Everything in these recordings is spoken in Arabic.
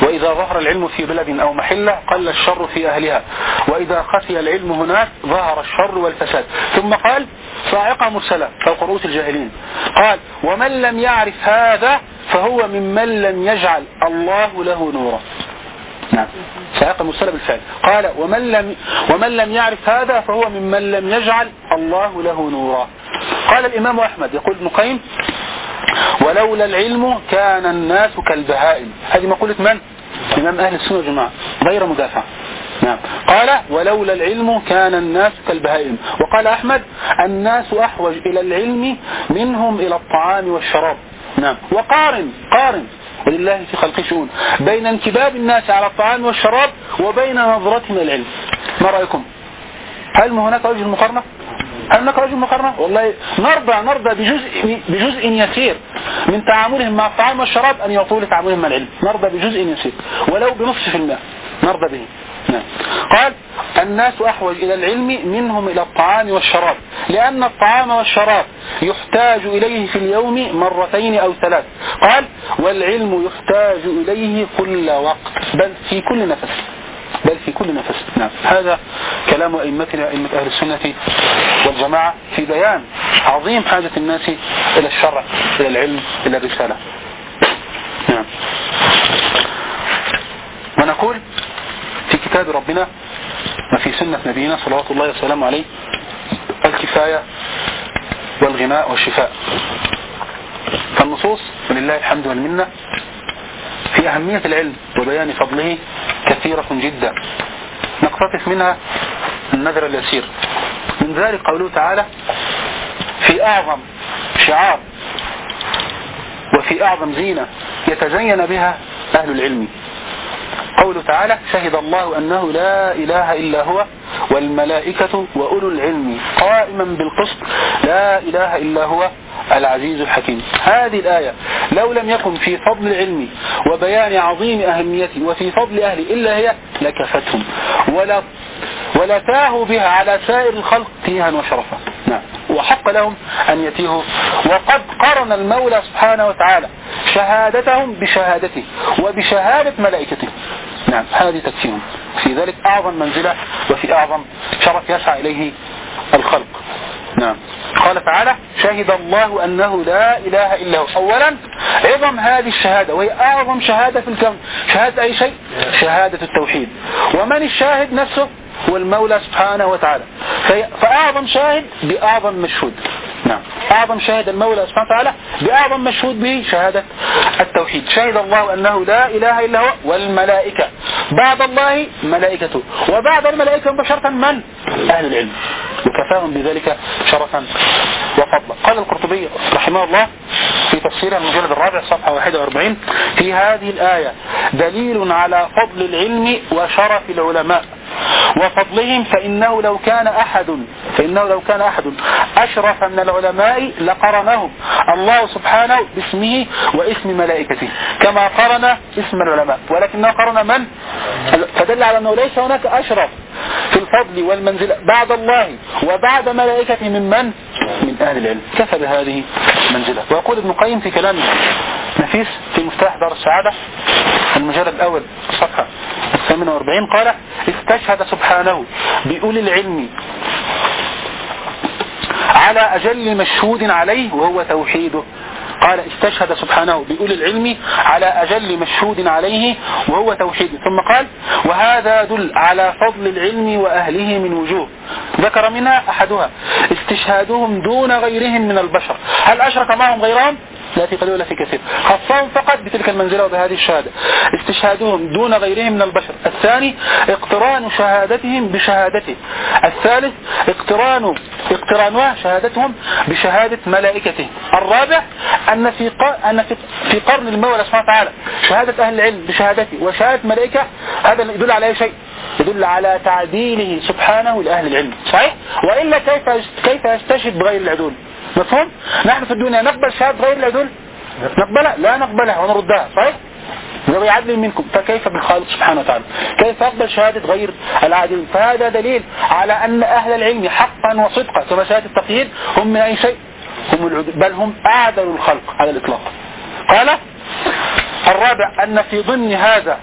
وإذا ظهر العلم في بلد أو محلة قل الشر في أهلها، وإذا خفي العلم هناك ظهر الشر والفساد. ثم قال صاعقة مرسلة فوق رؤوس الجاهلين، قال ومن لم يعرف هذا فهو ممن لم يجعل الله له نورا. نعم، صاعقة مرسلة بالفعل. قال ومن لم يعرف هذا فهو ممن لم يجعل الله له نورا. قال الإمام أحمد يقول ابن القيم ولولا العلم كان الناس كالبهائم. هذه مقولة من؟ إمام أهل السنة والجماعة غير مدافع. نعم، قال ولولا العلم كان الناس كالبهائم. وقال أحمد الناس أحوج إلى العلم منهم إلى الطعام والشراب. نعم، وقارن ولله في خلق شؤون بين انكباب الناس على الطعام والشراب وبين نظرتهم العلم. ما رأيكم؟ هل هناك وجه المقارنة؟ هل هناك وجه المقارنة؟ والله نرضى بجزء يسير من تعاملهم مع الطعام والشراب أن يطول تعاملهم مع العلم. نرضى بجزء يسير ولو بنصف في الماء نرضى به. نعم. قال الناس أحوج إلى العلم منهم إلى الطعام والشراب، لأن الطعام والشراب يحتاج إليه في اليوم مرتين أو ثلاث. قال والعلم يحتاج إليه كل وقت بل في كل نفس. نعم، هذا كلام أئمتنا أئمة أهل السنة والجماعة في بيان عظيم حاجة الناس إلى الشرع، إلى العلم، إلى الرسالة. نعم. ونقول في كتاب ربنا وفي سنة نبينا صلوات الله وسلامه عليه الكفاية والغناء والشفاء. فالنصوص ولله الحمد والمنة في أهمية العلم وبيان فضله كثيرة جدا، نقتطف منها النذر اليسير. من ذلك قوله تعالى في أعظم شعار وفي أعظم زينة يتزين بها أهل العلم، قوله تعالى شهد الله أنه لا إله إلا هو والملائكة وأولو العلم قائما بالقسط لا إله إلا هو العزيز الحكيم. هذه الآية لو لم يكن في فضل العلم وبيان عظيم أهميته وفي فضل أهله إلا هي لكفتهم ولا تاهوا بها على سائر الخلق تيها وشرفا. نعم، وحق لهم أن يتيهوا. وقد قرن المولى سبحانه وتعالى شهادتهم بشهادته وبشهادة ملائكته. نعم، هذه تكفيهم في ذلك أعظم منزلة وفي أعظم شرف يسعى إليه الخلق. نعم، قال تعالى شهد الله أنه لا إله إلا هو. أولا عظم هذه الشهادة وهي أعظم شهادة في الكون. شهادة أي شيء؟ شهادة التوحيد. ومن الشاهد نفسه هو المولى سبحانه وتعالى. فأعظم شاهد بأعظم مشهود. نعم، أعظم شاهد المولى سبحانه وتعالى بأعظم مشهود به شهادة التوحيد. شهد الله أنه لا إله إلا هو والملائكة، بعد الله ملائكته، وبعد الملائكة مباشرة من؟ أهل العلم، وكفاهم بذلك شرفا وفضلا. قال القرطبي رحمه الله في تفسير المجلد الرابع صفحة 41 في هذه الآية دليل على فضل العلم وشرف العلماء وفضلهم، فإنه لو كان أحد أشرف من العلماء لقرنهم الله سبحانه باسمه واسم ملائكته كما قرن اسم العلماء، ولكنه قرن من؟ فدل على أنه ليس هناك أشرف في الفضل والمنزلة بعد الله وبعد ملائكته من أهل العلم. كفى بهذه منزلة. ويقول ابن القيم في كلام نفيس في مفتاح دار السعادة المجلد الأول صفحة 48 قال استشهد سبحانه بأولي العلم على أجل مشهود عليه وهو توحيده. قال استشهد سبحانه بأولي العلم على أجل مشهود عليه وهو توحيده. ثم قال وهذا دل على فضل العلم وأهله من وجوه، ذكر منها أحدها استشهادهم دون غيرهم من البشر. هل أشرك معهم غيرهم؟ لا في قليل ولا في كثير، خصهم فقط بتلك المنزلة وبهذه الشهادة، استشهادهم دون غيرهم من البشر. الثاني اقتران شهادتهم بشهادته. الثالث اقترانها شهادتهم بشهادة ملائكته. الرابع أن في قرن المولى سبحانه وتعالى شهادة أهل العلم بشهادته وشهادة ملائكة، هذا يدل على شيء، يدل على تعديله سبحانه لأهل العلم. صحيح؟ وإلا كيف يستشهد بغير العدول؟ مفهوم؟ نحن في الدنيا نقبل شهادة غير العدول؟ نقبلها؟ لا نقبلها ونردها. صحيح؟ ذوي عدل منكم، فكيف بالخالق سبحانه وتعالى؟ كيف أقبل شهادة غير العادل؟ فهذا دليل على أن أهل العلم حقا وصدقا كما شهادة التقييد هم من أي شيء؟ هم العدل، بل هم أعدل الخلق على الإطلاق. قال الرابع أن في ضمن هذا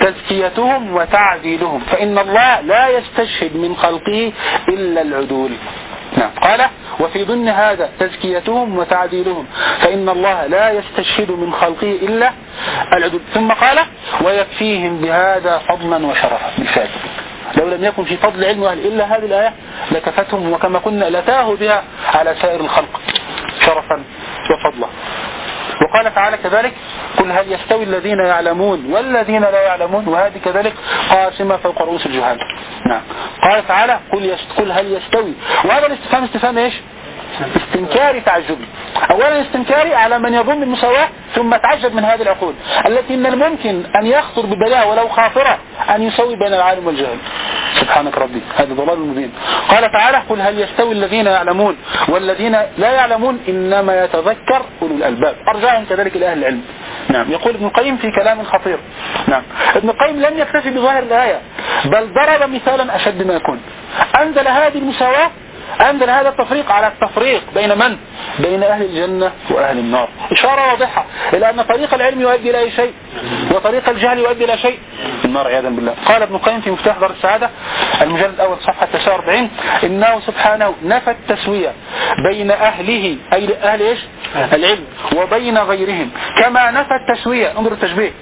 تزكيتهم وتعديلهم، فإن الله لا يستشهد من خلقه إلا العدول. نعم. قال وفي ضمن هذا تزكيتهم وتعديلهم، فإن الله لا يستشهد من خلقه إلا العدول. ثم قال ويكفيهم بهذا فضلا وشرفا. بالفعل لو لم يكن في فضل علم أهل إلا هذه الآية لكفتهم، وكما كنا لتاهوا بها على سائر الخلق شرفا وفضلا. وقال تعالى كذلك قل هل يستوي الذين يعلمون والذين لا يعلمون، وهذه كذلك قاسمة فوق رؤوس الجهال. نعم. قال تعالى قل هل يستوي، وهذا الاستفهام استفهام ايش؟ استنكاري تعجبي. اولا استنكاري على من يظن المساواة، ثم تعجب من هذه العقول التي من الممكن ان يخطر ببلاء ولو خاطرة ان يسوي بين العالم والجاهل. سبحانك ربي، هذا ضلال مبين. قال تعالى قل هل يستوي الذين يعلمون والذين لا يعلمون انما يتذكر اولو الالباب. ارجعهم كذلك الى اهل العلم. نعم. يقول ابن القيم في كلام خطير. نعم. ابن القيم لم يكتفي بظاهر الآية، بل ضرب مثالا أشد ما يكون. أنزل هذه المساواة، أنزل هذا التفريق على التفريق بين من؟ بين أهل الجنة وأهل النار. إشارة واضحة إلى أن طريق العلم يؤدي إلى أي شيء، وطريق الجهل يؤدي إلى شيء، النار عياذا بالله. قال ابن القيم في مفتاح دار السعادة المجلد الأول صفحة 49 إنه سبحانه نفى التسوية بين أهله، أي أهل إيش؟ العلم، وبين غيرهم، كما نفى التسوية، انظر التشبيه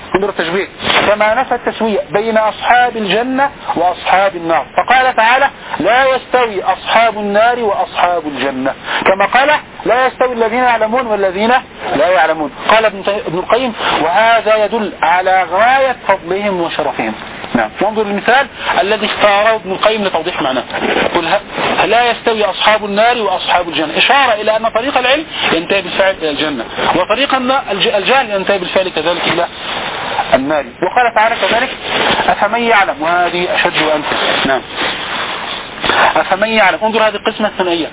كما نفى التسوية بين أصحاب الجنة وأصحاب النار، فقال تعالى لا يستوي أصحاب النار وأصحاب الجنة، كما قال لا يستوي الذين يعلمون والذين لا يعلمون. قال ابن القيم وهذا يدل على غاية فضلهم وشرفهم. نعم. وانظر المثال الذي اختاره ابن القيم لتوضيح معناه. قل لا يستوي أصحاب النار وأصحاب الجنة، إشارة إلى أن طريق العلم ينتهي بالفعل إلى الجنة، وطريق الجهل ينتهي بالفعل كذلك إلى النار. وقال تعالى كذلك أفمن يعلم، وهذه أشد وأنفس. نعم. أفمن يعلم، انظر هذه القسمة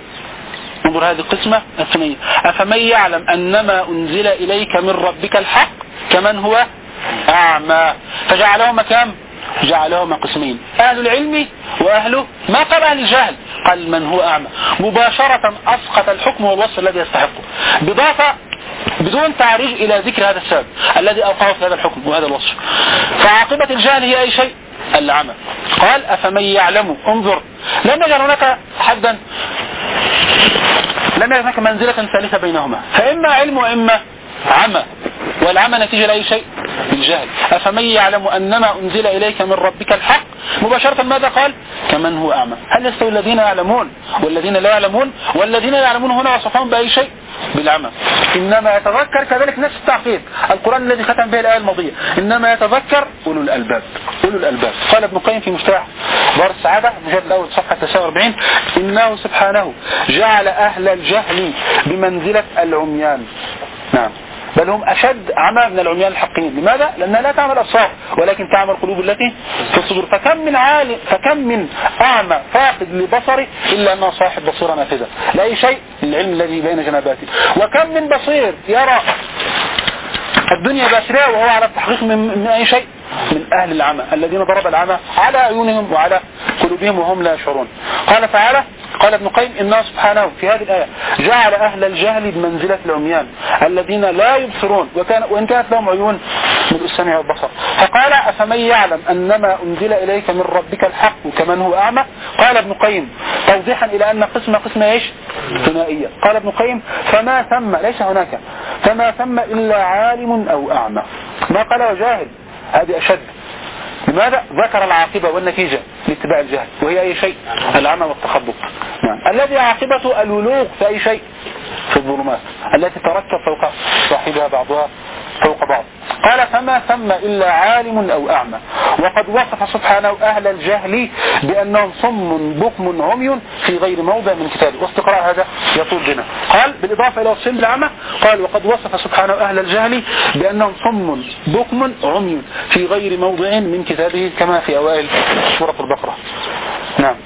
الثانية، أفمن يعلم أنما أنزل إليك من ربك الحق كمن هو أعمى، فجعلهما كم؟ جعلهما قسمين، أهل العلم وأهله، ما قال أهل الجهل، قال من هو أعمى، مباشرة أسقط الحكم والوصف الذي يستحقه، بإضافة بدون تعريج إلى ذكر هذا السبب الذي أوقعه في هذا الحكم وهذا الوصف. فعاقبة الجهل هي أي شيء؟ العمى. قال أفمن يعلم، انظر لم يجعل هناك حدا، لم يجعل هناك منزلة ثالثة بينهما، فإما علم وإما عمى، والعمى نتيجة لأي شيء؟ الجهل. أفمن يعلم أنما أنزل إليك من ربك الحق، مباشرة ماذا قال؟ كمن هو أعمى. هل يستوي الذين يعلمون والذين لا يعلمون؟ والذين يعلمون هنا وصفهم بأي شيء؟ بالعمى. إنما يتذكر، كذلك نفس التعقيد القرآن الذي ختم به الآية الماضية، إنما يتذكر أولو الألباب. قال ابن القيم في مفتاح دار السعادة المجلد الأول صفحة 49 إنه سبحانه جعل أهل الجهل بمنزلة العميان. نعم. بل هم أشد عمى من العميان الحقين. لماذا؟ لأنها لا تعمل أبصار ولكن تعمل القلوب التي في الصدور. فكم من أعمى فاقد لبصره إلا أنه صاحب بصيرة نافذة لا أي شيء، العلم الذي بين جنباته. وكم من بصير يرى الدنيا باسرة وهو على التحقيق من أي شيء، من أهل العمى الذين ضرب العمى على عيونهم وعلى قلوبهم وهم لا يشعرون. قال تعالى، قال ابن القيم إنه سبحانه في هذه الآية جعل أهل الجهل بمنزلة العميان الذين لا يبصرون وإن كانت لهم عيون من السمع والبصر. فقال أفمن يعلم أنما أنزل إليك من ربك الحق كمن هو أعمى. قال ابن القيم توضيحا إلى أن قسمة إيش؟ ثنائية. قال ابن القيم فما ثم، ليس هناك فما ثم إلا عالم أو أعمى، ما قال وجاهل، هذه أشد. لماذا؟ ذكر العاقبة والنتيجة لاتباع الجهل وهي أي شيء؟ العمى والتخبط. نعم. الذي عاقبته الولوغ في أي شيء؟ في الظلمات التي تركب فوق صاحبها بعضها فوق بعض. قال فما ثم إلا عالم أو أعمى. وقد وصف سبحانه أهل الجهل بأنهم صم بكم عمي في غير موضع من كتابه، واستقراء هذا يطول بنا. قال بالإضافة إلى وصفهم بالعمى، قال وقد وصف سبحانه أهل الجهل بأنهم صم بكم عمي في غير موضع من كتابه كما في أوائل سورة البقرة. نعم.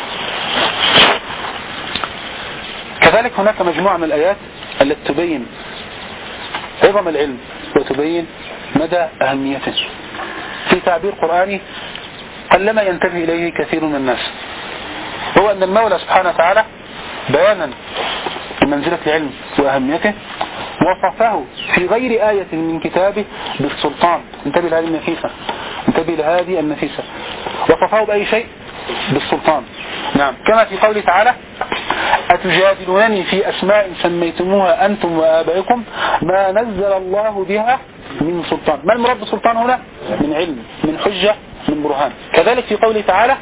كذلك هناك مجموعة من الآيات التي تبين عظم العلم وتبين مدى أهميته في تعبير قرآني قلما ينتبه إليه كثير من الناس، هو أن المولى سبحانه وتعالى بيانا منزلة العلم وأهميته وصفه في غير آية من كتابه بالسلطان. انتبه لهذه النفيسة، انتبه لهذه النفيسة. وصفه بأي شيء؟ بالسلطان. نعم، كما في قوله تعالى أتجادلونني في أسماء سميتموها أنتم وآبائكم ما نزل الله بها من سلطان. ما المراد بالسلطان هنا؟ من علم، من حجة، من برهان. كذلك في قوله تعالى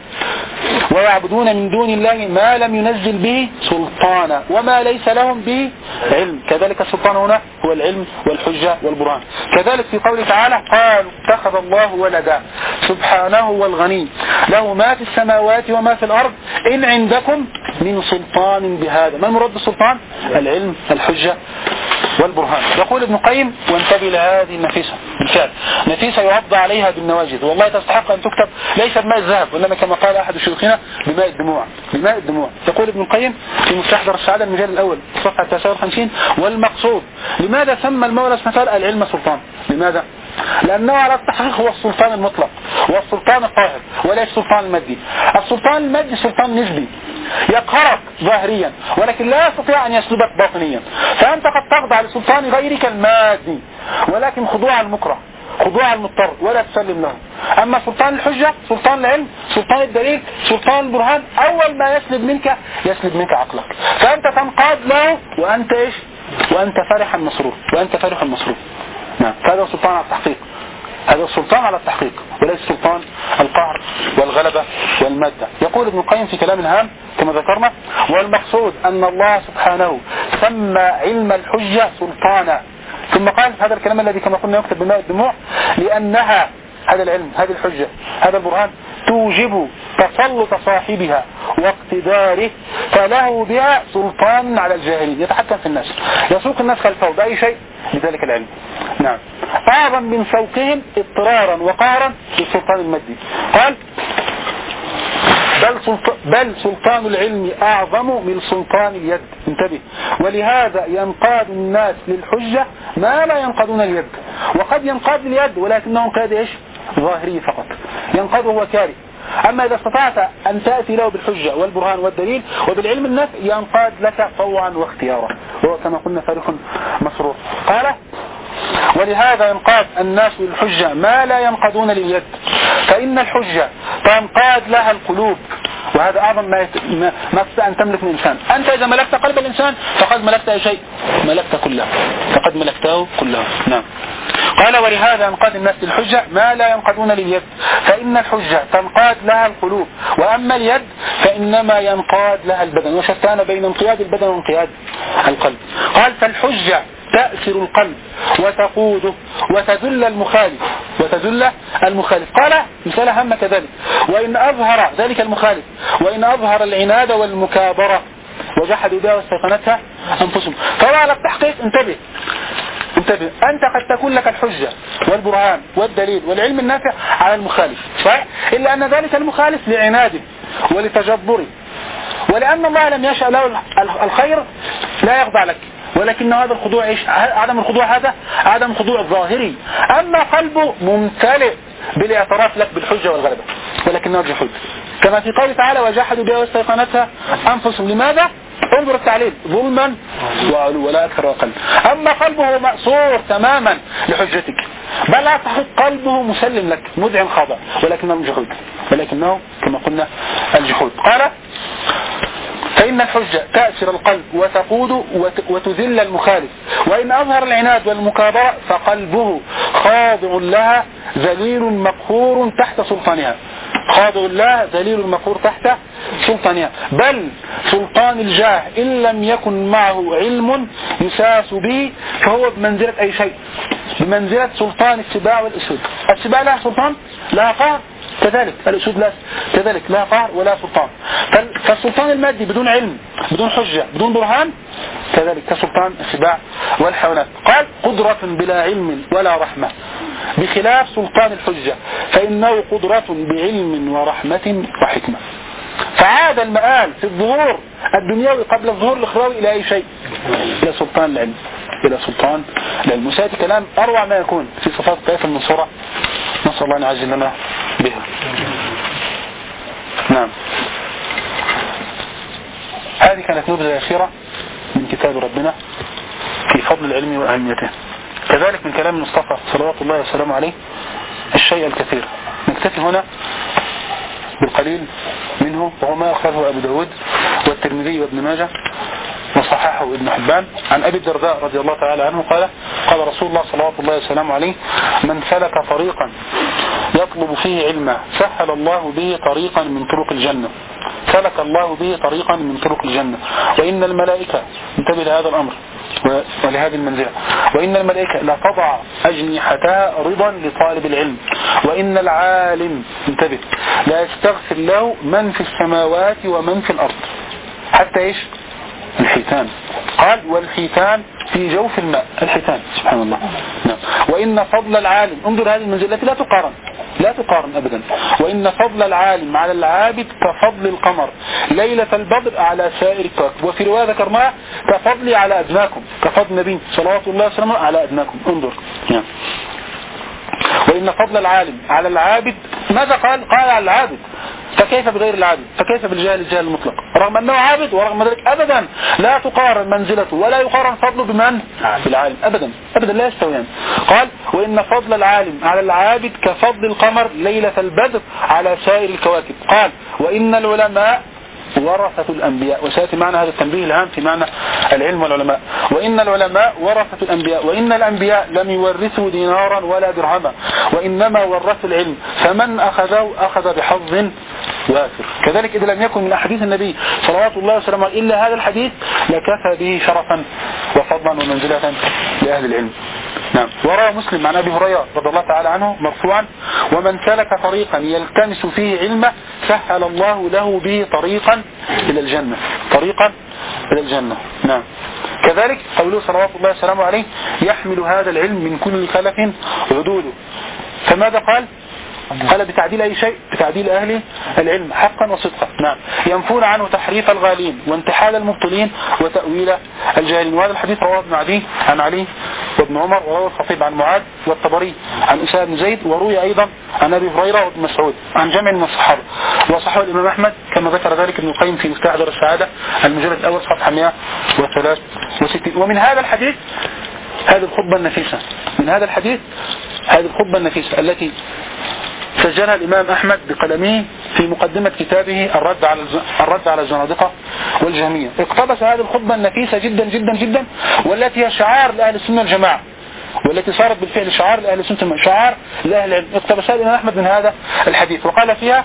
ويعبدون من دون الله ما لم ينزل به سلطانا وما ليس لهم به علم. كذلك السلطان هنا هو العلم والحجة والبرهان. كذلك في قوله تعالى قالوا اتخذ الله ولدا سبحانه والغني له ما في السماوات وما في الأرض إن عندكم من سلطان بهذا. ما المراد بالسلطان؟ العلم، الحجة والبرهان. يقول ابن القيم وانتبه لهذه النفيسة، بالفعل نفيسة يعض عليها بالنواجذ، والله تستحق أن تكتب ليس بماء الذهب وإنما كما قال أحد شيوخنا بماء الدموع، بماء الدموع. يقول ابن القيم في مستحضر السعادة المجلد الأول صفحة 59 والمقصود لماذا سمى المولى سبحانه وتعالى العلم سلطان؟ لماذا؟ لأنه على التحقيق هو السلطان المطلق والسلطان القاهر وليس السلطان المادي. السلطان المادي سلطان نسبي يقهرك ظاهريا ولكن لا يستطيع أن يسلبك باطنيا، فأنت قد تخضع لسلطان غيرك المادي ولكن خضوع المكره، خضوع المضطر ولا تسلم له. أما سلطان الحجة، سلطان العلم، سلطان الدليل، سلطان البرهان، أول ما يسلب منك عقلك، فأنت تنقاد له وأنت إيش؟ وأنت فرح المسرور، وأنت فرح المسرور. نعم، هذا سلطان على التحقيق، هذا السلطان على التحقيق وليس سلطان القهر والغلبة والمادة. يقول ابن القيم في كلام هام كما ذكرنا والمقصود أن الله سبحانه سمى علم الحجة سلطانا، ثم قال هذا الكلام الذي كما قلنا يكتب بماء الدموع لأنها هذا العلم، هذه الحجة، هذا البرهان توجب تسلط صاحبها واقتداره فله بها سلطان على الجاهلين، يتحكم في الناس، يسوق الناس خلفه بأي شيء بذلك العلم. نعم، أعظم من سوقهم اضطرارا وقهرا للسلطان المادي. قال بل سلطان العلم أعظم من سلطان اليد. انتبه، ولهذا ينقاد الناس للحجة ما لا ينقادون اليد، وقد ينقاد اليد ولكنه انقاد ايش؟ ظاهري فقط، ينقاد وهو كاره. أما إذا استطعت أن تأتي له بالحجة والبرهان والدليل وبالعلم النافع ينقاد لك طوعا واختيارا، وهو كما قلنا فريق مسرور. قال ولهذا ينقاد الناس للحجة ما لا ينقادون لليد، فإن الحجة تنقاد لها القلوب، وهذا أعظم ما تستطيع أن تملك من الإنسان. أنت إذا ملكت قلب الإنسان فقد ملكت أي شيء، ملكت كله، فقد ملكته كله. نعم، قال ولهذا ينقاد الناس للحجة ما لا ينقادون لليد، فإن الحجة تنقاد لها القلوب، وأما اليد فإنما ينقاد لها البدن، وشتان بين انقياد البدن وانقياد القلب. قال فالحجة تأسر القلب وتقوده وتذل المخالف. قال مثال هم كذلك وإن أظهر ذلك المخالف وإن أظهر العناد والمكابرة وجحدوا بها واستيقنتها أنفسهم. فهو على التحقيق انتبه، أنت قد تكون لك الحجة والبرهان والدليل والعلم النافع على المخالف، صحيح؟ إلا أن ذلك المخالف لعناده ولتجبره، ولأن الله لم يشأ له الخير لا يخضع لك، ولكن هذا الخضوع ايش؟ عدم الخضوع هذا عدم خضوع ظاهري. أما قلبه ممتلئ بالاعتراف لك بالحجة والغلبة ولكنه جحود، كما في قوله تعالى وجحدوا بها واستيقنتها أنفسهم. لماذا؟ انظر التعليل، ظلما وعلو ولا أكثر وأقل. أما قلبه مأسور تماما لحجتك، بل أعتقد قلبه مسلم لك مذعن خاضع ولكنه جحود، ولكنه كما قلنا الجحود. قال فإن الحجة تأسر القلب وتقود وتذل المخالف، وإن أظهر العناد والمكابرة فقلبه خاضع لها ذليل مقهور تحت سلطانها، خاضع لها ذليل مقهور تحت سلطانها. بل سلطان الجاه إن لم يكن معه علم يساس به فهو بمنزلة أي شيء، بمنزلة سلطان السباع والأسود. السباع لها سلطان، لها قهر، كذلك الأسود لا كذلك لا قهر ولا سلطان. فالسلطان المادي بدون علم بدون حجة بدون برهان كذلك كسلطان السباع والحيوانات. قال قدرة بلا علم ولا رحمة بخلاف سلطان الحجة فإنه قدرة بعلم ورحمة وحكمة. فعاد المآل في الظهور الدنيوي قبل الظهور الأخروي إلى أي شيء؟ إلى سلطان العلم، إلى سلطان العلم. وسيأتي كلام أروع ما يكون في صفات الطائفة المنصورة، نسأل الله أن يعجل لنا بها. نعم، هذه كانت نبذة يسيرة من كتاب ربنا في فضل العلم وأهميته. كذلك من كلام المصطفى صلوات الله وسلامه عليه الشيء الكثير. نكتفي هنا بالقليل منه، وهو ما أخرجه أبو داود والترمذي وابن ماجه وصححه ابن حبان عن أبي الدرداء رضي الله تعالى عنه قال: قال رسول الله صلى الله عليه وسلم عليه: من سلك طريقا يطلب فيه علما سهل الله به طريقا من طرق الجنة. سلك الله به طريقا من طرق الجنة. وإن الملائكة، انتبه لهذا الأمر ولهذه المنزلة، وإن الملائكة لا تضع أجنحتها رضا لطالب العلم. وإن العالم، انتبه، لا يستغفر له من في السماوات ومن في الأرض حتى إيش؟ الحيتان. قال: والحيتان في جوف الماء. الحيتان، سبحان الله. نعم. وإن فضل العالم، انظر هذه المنزلة التي لا تقارن أبدا. وإن فضل العالم على العابد كفضل القمر ليلة البدر على سائر الكواكب. وفي رواية ذكرناها: كفضلي على أدناكم، كفضل النبي صلوات الله وسلامه على أدناكم. انظر. نعم. وإن فضل العالم على العابد، ماذا قال؟ قال على العابد، فكيف بغير العابد؟ فكيف بالجاهل الجاهل المطلق؟ رغم أنه عابد ورغم ذلك أبدا لا تقارن منزلته ولا يقارن فضله بمن؟ بالعالم. أبدا لا يستويان. قال: وإن فضل العالم على العابد كفضل القمر ليلة البدر على سائر الكواكب. قال: وإن العلماء ورثة الأنبياء. وسيأتي معنا هذا التنبيه الهام في معنى العلم والعلماء. وإن العلماء ورثة الأنبياء، وإن الأنبياء لم يورثوا دينارا ولا درهما، وإنما ورثوا العلم، فمن أخذه أخذ بحظ وافر. كذلك إذا لم يكن من أحاديث النبي صلوات الله وسلامه إلا هذا الحديث لكفى به شرفا وفضلا ومنزلة لأهل العلم. نعم. وروى مسلم عن أبي هريرة رضي الله تعالى عنه مرفوعا: ومن سلك طريقا يلتمس فيه علما سهل الله له به طريقا إلى الجنة. طريقا إلى الجنة. نعم. كذلك قوله صلوات الله وسلامه عليه: يحمل هذا العلم من كل خلف عدوله. فماذا قال؟ قال: بتعديل أي شيء، بتعديل أهل العلم حقا وصدقا. نعم. ينفون عنه تحريف الغالين وانتحال المبطلين وتأويل الجاهلين. وهذا الحديث رواه ابن عدي عن علي وابن عمر، وروى الخطيب عن معاذ والطبري عن أسامة بن زيد، وروي أيضا عن أبي هريرة وابن مسعود عن جمع من الصحابة. وصححه الإمام أحمد كما ذكر ذلك ابن القيم في مفتاح دار السعادة المجلد الأول صفحة 163. ومن هذا الحديث هذه الخطبة النفيسة، من هذا الحديث هذه الخطبة النفيسة التي سجلها الإمام أحمد بقلمه في مقدمة كتابه الرد على الزنادقة والجهمية. اقتبس هذه الخطبة النفيسة جدا جدا جدا، والتي هي شعار لأهل السنة والجماعة، والتي صارت بالفعل شعار لأهل السنة والجماعة، شعار لأهل العلم. اقتبسها الإمام أحمد من هذا الحديث، وقال فيها: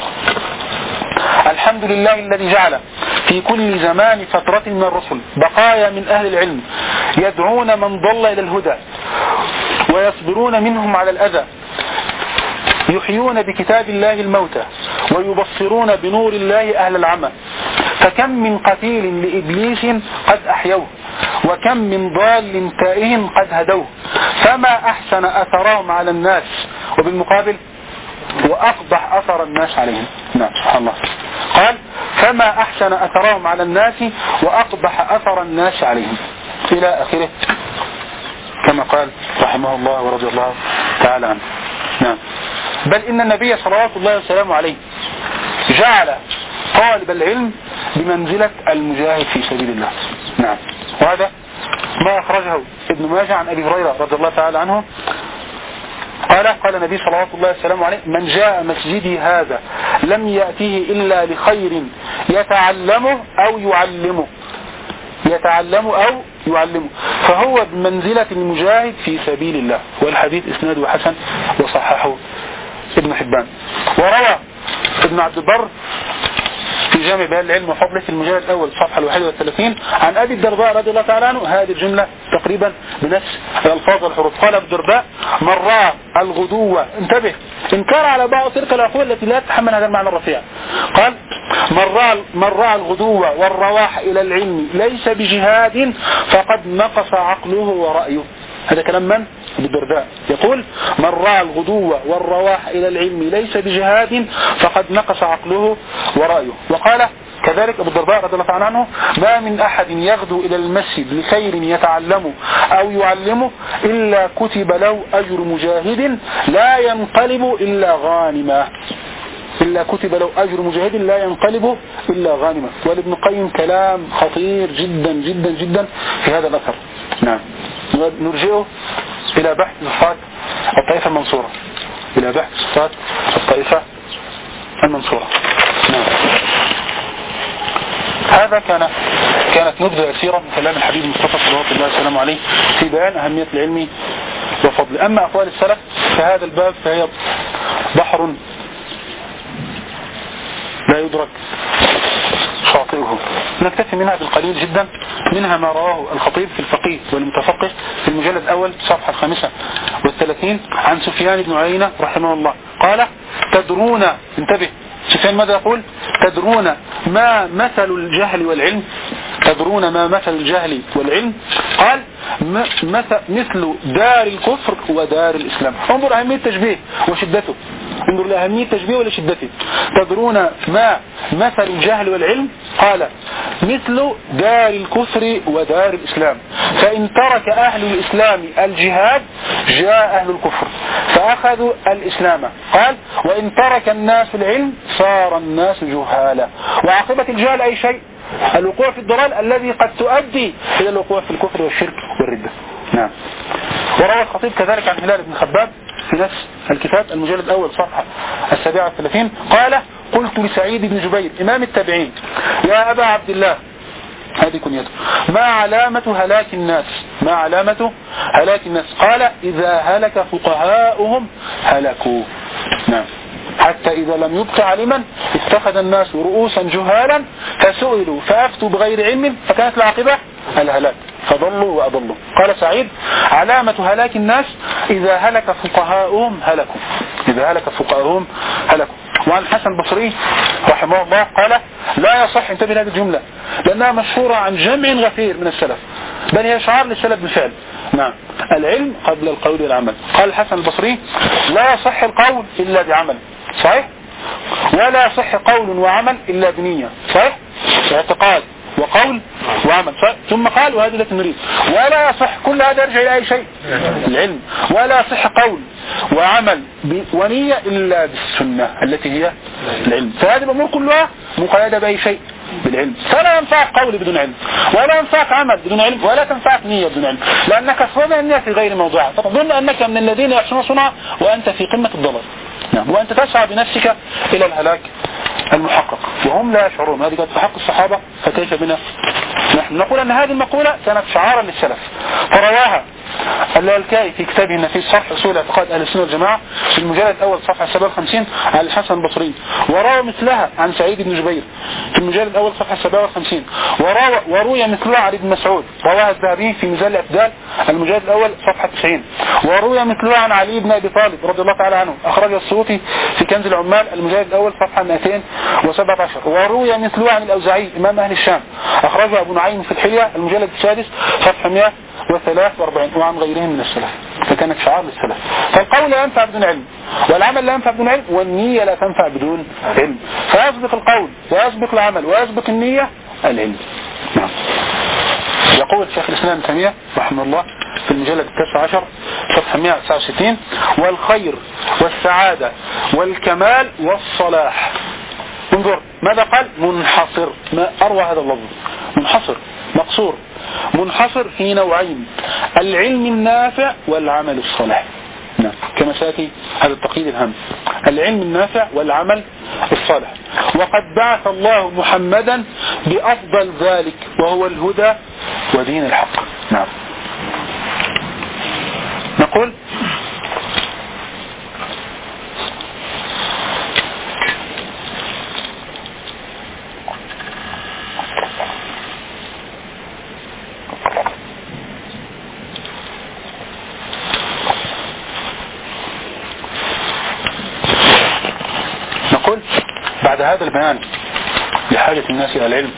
الحمد لله الذي جعل في كل زمان فترة من الرسل بقايا من أهل العلم يدعون من ضل إلى الهدى ويصبرون منهم على الأذى، يحيون بكتاب الله الموتى ويبصرون بنور الله أهل العمى. فكم من قتيل لإبليس قد أحيوه، وكم من ضال تائه قد هدوه، فما أحسن أثرهم على الناس، وبالمقابل وأقبح أثر الناس عليهم. نعم، سبحان الله. قال: فما أحسن أثرهم على الناس وأقبح أثر الناس عليهم، إلى آخره كما قال رحمه الله ورضي الله تعالى عنه. نعم. بل إن النبي صلوات الله وسلامه عليه جعل طالب العلم بمنزلة المجاهد في سبيل الله. نعم. وهذا ما أخرجه ابن ماجه عن أبي هريرة رضي الله تعالى عنه قال النبي صلوات الله وسلامه عليه: من جاء مسجدي هذا لم يأته إلا لخير يتعلمه أو يعلمه فهو بمنزلة المجاهد في سبيل الله. والحديث إسناده حسن وصححه ابن حبان. وروى ابن عبد البر في جامع بيان العلم وفضله في المجلد الأول صفحة 31 عن أبي الدرداء رضي الله تعالى عنه هذه الجملة تقريبا بنفس الألفاظ والحروف. قال أبو الدرداء: من رأى الغدو، انتبه، إنكار على بعض تلك العقول التي لا تتحمل هذا المعنى الرفيع. قال: من رأى الغدو والرواح إلى العلم ليس بجهاد فقد نقص عقله ورأيه. هذا كلام من؟ أبو الدرداء يقول: من رأى الغدو والرواح إلى العلم ليس بجهاد فقد نقص عقله ورأيه. وقال كذلك أبو الدرداء رضي الله تعالى عنه: ما من أحد يغدو إلى المسجد لخير يتعلمه أو يعلمه إلا كتب له أجر مجاهد لا ينقلب إلا غانما. لا ينقلب إلا غانما. ولابن القيم كلام خطير جدا جدا جدا في هذا الأثر. نعم. نرجئه إلى بحث صفات الطائفة المنصورة. إلى بحث صفات الطائفة المنصورة. نعم. هذا كانت نبذة يسيرة من كلام الحبيب المصطفى صلى الله عليه وسلم عليه في بيان أهمية العلم وفضله. أما أقوال السلف فهذا الباب فهي بحر لا يدرك شاطئه، نكتفي منها بالقليل جدا. منها ما رواه الخطيب في الفقيه والمتفقه في المجلد الأول صفحة 35 عن سفيان بن عيينة رحمه الله قال: تدرون، انتبه، سفيان ماذا يقول؟ تدرون ما مثل الجهل والعلم؟ تدرون ما مثل الجهل والعلم؟ قال: مثل دار الكفر ودار الإسلام. انظر أهمية التشبيه وشدته، انظر لأهمية التشبيه ولشدته. تدرون ما مثل الجهل والعلم؟ قال: مثل دار الكفر ودار الإسلام، فإن ترك أهل الإسلام الجهاد جاء أهل الكفر فأخذوا الإسلام. قال: وإن ترك الناس العلم صار الناس جهالا. وعاقبة الجهل أي شيء؟ الوقوع في الضلال الذي قد تؤدي إلى الوقوع في الكفر والشرك والردة. نعم. وروى الخطيب كذلك عن هلال بن خباب في نفس الكتاب المجلد الأول صفحة 37 قال: قلت لسعيد بن جبير إمام التابعين: يا أبا عبد الله، هذه كنيته، ما علامة هلاك الناس؟ ما علامة هلاك الناس؟ قال: إذا هلك فقهاؤهم هلكوا. نعم. حتى إذا لم يبق عالما اتخذ الناس رؤوسا جهالا فسئلوا فأفتوا بغير علم فكانت العاقبة الهلاك فضلوا وأضلوا. قال سعيد: علامة هلاك الناس إذا هلك فقهاؤهم هلكوا. إذا هلك فقهاؤهم هلكوا. وعن الحسن البصري رحمه الله قال: لا يصح، انتبه لهذه الجملة لأنها مشهورة عن جمع غفير من السلف، بل هي شعار للسلف بالفعل. نعم. العلم قبل القول والعمل. قال الحسن البصري: لا يصح القول إلا بعمل. صحيح؟ ولا يصح قول وعمل إلا بنية. صحيح؟ اعتقاد وقول وعمل. صحيح؟ ثم قال: وهذه التي نريد. ولا يصح، كل هذا يرجع إلى أي شيء؟ العلم. ولا يصح قول وعمل ونية إلا بالسنة التي هي العلم. فهذه الأمور كلها مقيدة بأي شيء؟ بالعلم. فلا ينفعك قول بدون علم، ولا ينفعك عمل بدون علم، ولا تنفعك نية بدون علم، لأنك تظن أنك في غير موضوعها، فتظن أنك من الذين يحسنون صنعا وأنت في قمة الضلال. نعم. وأنت تسعى بنفسك إلى الهلاك المحقق وهم لا يشعرون. هذه كانت في حق الصحابة، فكيف بنا نحن؟ نقول أن هذه المقولة كانت شعارا للسلف، فرواها اللالكائي في كتابه النفيس شرح أصول اعتقاد أهل السنة والجماعة في المجلد الأول صفحة 57 عن الحسن البصري. وروى مثلها عن سعيد بن جبير في المجلد الأول صفحة 57. وروي مثلها عن ابن مسعود، رواها الذهبي في ميزان الاعتدال المجلد الأول صفحة 90. وروي مثلها عن علي بن أبي طالب رضي الله تعالى عنه، أخرج السيوطي في كنز العمال المجلد الأول صفحة 217. وروي مثلها عن الأوزاعي إمام أهل الشام، أخرجه أبو نعيم في الحلية المجلد السادس صفحة 143. وعن غيرهم من السلف. فكانت شعار للسلف. فالقول لا ينفع بدون علم، والعمل لا ينفع بدون علم، والنية لا تنفع بدون علم. فيسبق القول ويسبق العمل ويسبق النية العلم. نعم. يقول شيخ الإسلام ابن تيمية رحمه الله في المجلد 19 صفحة 169: والخير والسعادة والكمال والصلاح. انظر ماذا قال؟ منحصر. ما أروى هذا اللفظ، منحصر، مقصور، منحصر في نوعين: العلم النافع والعمل الصالح. نعم. كما سيأتي هذا التقييد الهام: العلم النافع والعمل الصالح. وقد بعث الله محمدا بأفضل ذلك وهو الهدى ودين الحق. نعم. نقول بعد هذا البيان لحاجة الناس إلى العلم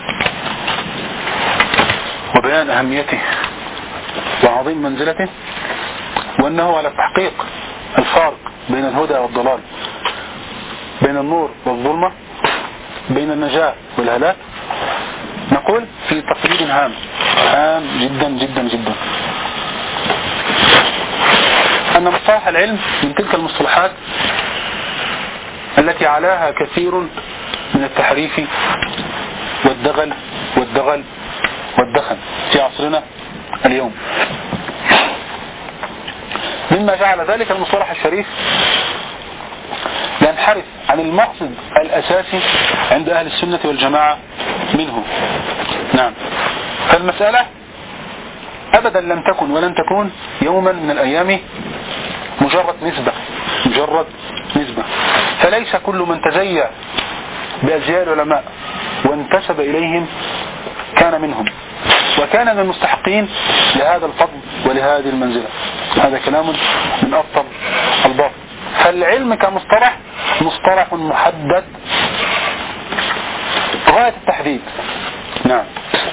وبيان أهميته وعظيم منزلته، وأنه على تحقيق الفارق بين الهدى والضلال، بين النور والظلمة، بين النجاة والهلاك، نقول في تقييد هام جدا جدا جدا أن مصطلح العلم من تلك المصطلحات التي علاها كثير من التحريف والدغل والدخن في عصرنا اليوم، مما جعل ذلك المصطلح الشريف ينحرف عن المقصد الأساسي عند أهل السنة والجماعة منه. نعم. فالمسألة أبدا لم تكن ولن تكون يوما من الأيام مجرد نسبة. فليس كل من تزيع بأزياء العلماء وانتسب إليهم كان منهم، وكان من المستحقين لهذا الفضل ولهذه المنزلة. هذا كلام من أبطل الباطل. فالعلم كمصطلح مصطلح محدد غاية التحديد. نعم.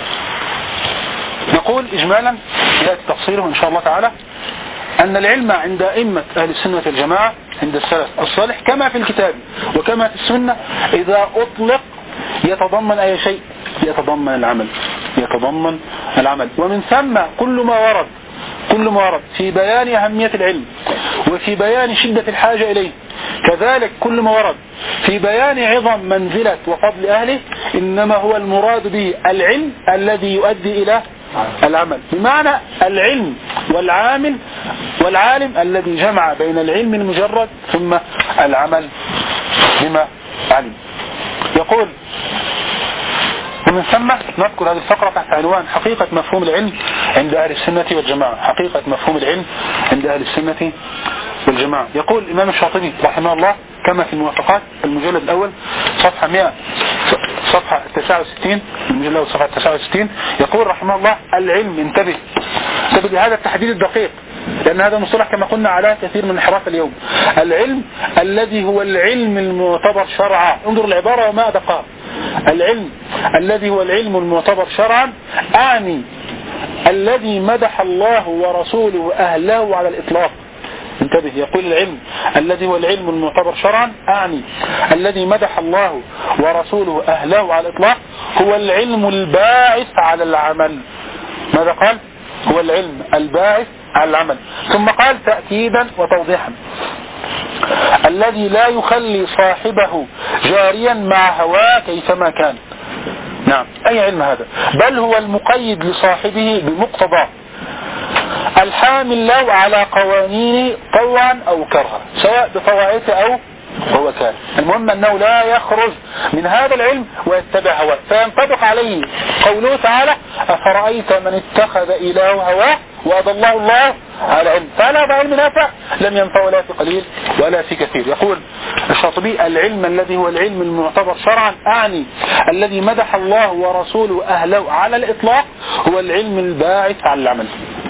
نقول إجمالا يأتي تفصيله إن شاء الله تعالى أن العلم عند أئمة أهل السنة والجماعة عند السلف الصالح كما في الكتاب وكما في السنة إذا أطلق يتضمن أي شيء، يتضمن العمل. ومن ثم كل ما ورد في بيان أهمية العلم وفي بيان شدة الحاجة إليه، كذلك كل ما ورد في بيان عظم منزلة وفضل أهله، إنما هو المراد به العلم الذي يؤدي إلى العمل، بمعنى العلم والعالم الذي جمع بين العلم المجرد ثم العمل بما علم. يقول ومن ثم نذكر هذه الفقرة تحت عنوان حقيقة مفهوم العلم عند أهل السنة والجماعة. يقول الإمام الشاطبي رحمه الله كما في الموافقات المجلد الأول صفحة 69، المجلد الأول صفحة 69، يقول رحمه الله العلم، انتبه لهذا التحديد الدقيق لأن هذا مصطلح كما قلنا على كثير من انحراف اليوم. العلم الذي هو العلم المعتبر شرعا، انظر العبارة وما أدقها، العلم الذي هو العلم المعتبر شرعا، أعني الذي مدح الله ورسوله أهله على الإطلاق. انتبه، يقول العلم الذي هو العلم المعتبر شرعا، أعني الذي مدح الله ورسوله أهله على الإطلاق، هو العلم الباعث على العمل. ماذا قال؟ هو العلم الباعث على العمل. ثم قال تأكيدا وتوضيحا الذي لا يخلي صاحبه جاريا مع هواه كيفما كان. نعم، أي علم هذا؟ بل هو المقيد لصاحبه بمقتضى الحامل له على قوانينه طوعا أو كرها، سواء بطواعيته أو هو كان. المهم أنه لا يخرج من هذا العلم ويتبع هواه، فينطبق عليه قوله تعالى أفرأيت من اتخذ إله هواه وأضله الله على علم، فلا بعلم نافع لم ينفع ولا في قليل ولا في كثير. يقول الشاطبي العلم الذي هو العلم المعتبر شرعا، أعني الذي مدح الله ورسوله أهله على الإطلاق، هو العلم الباعث على العمل،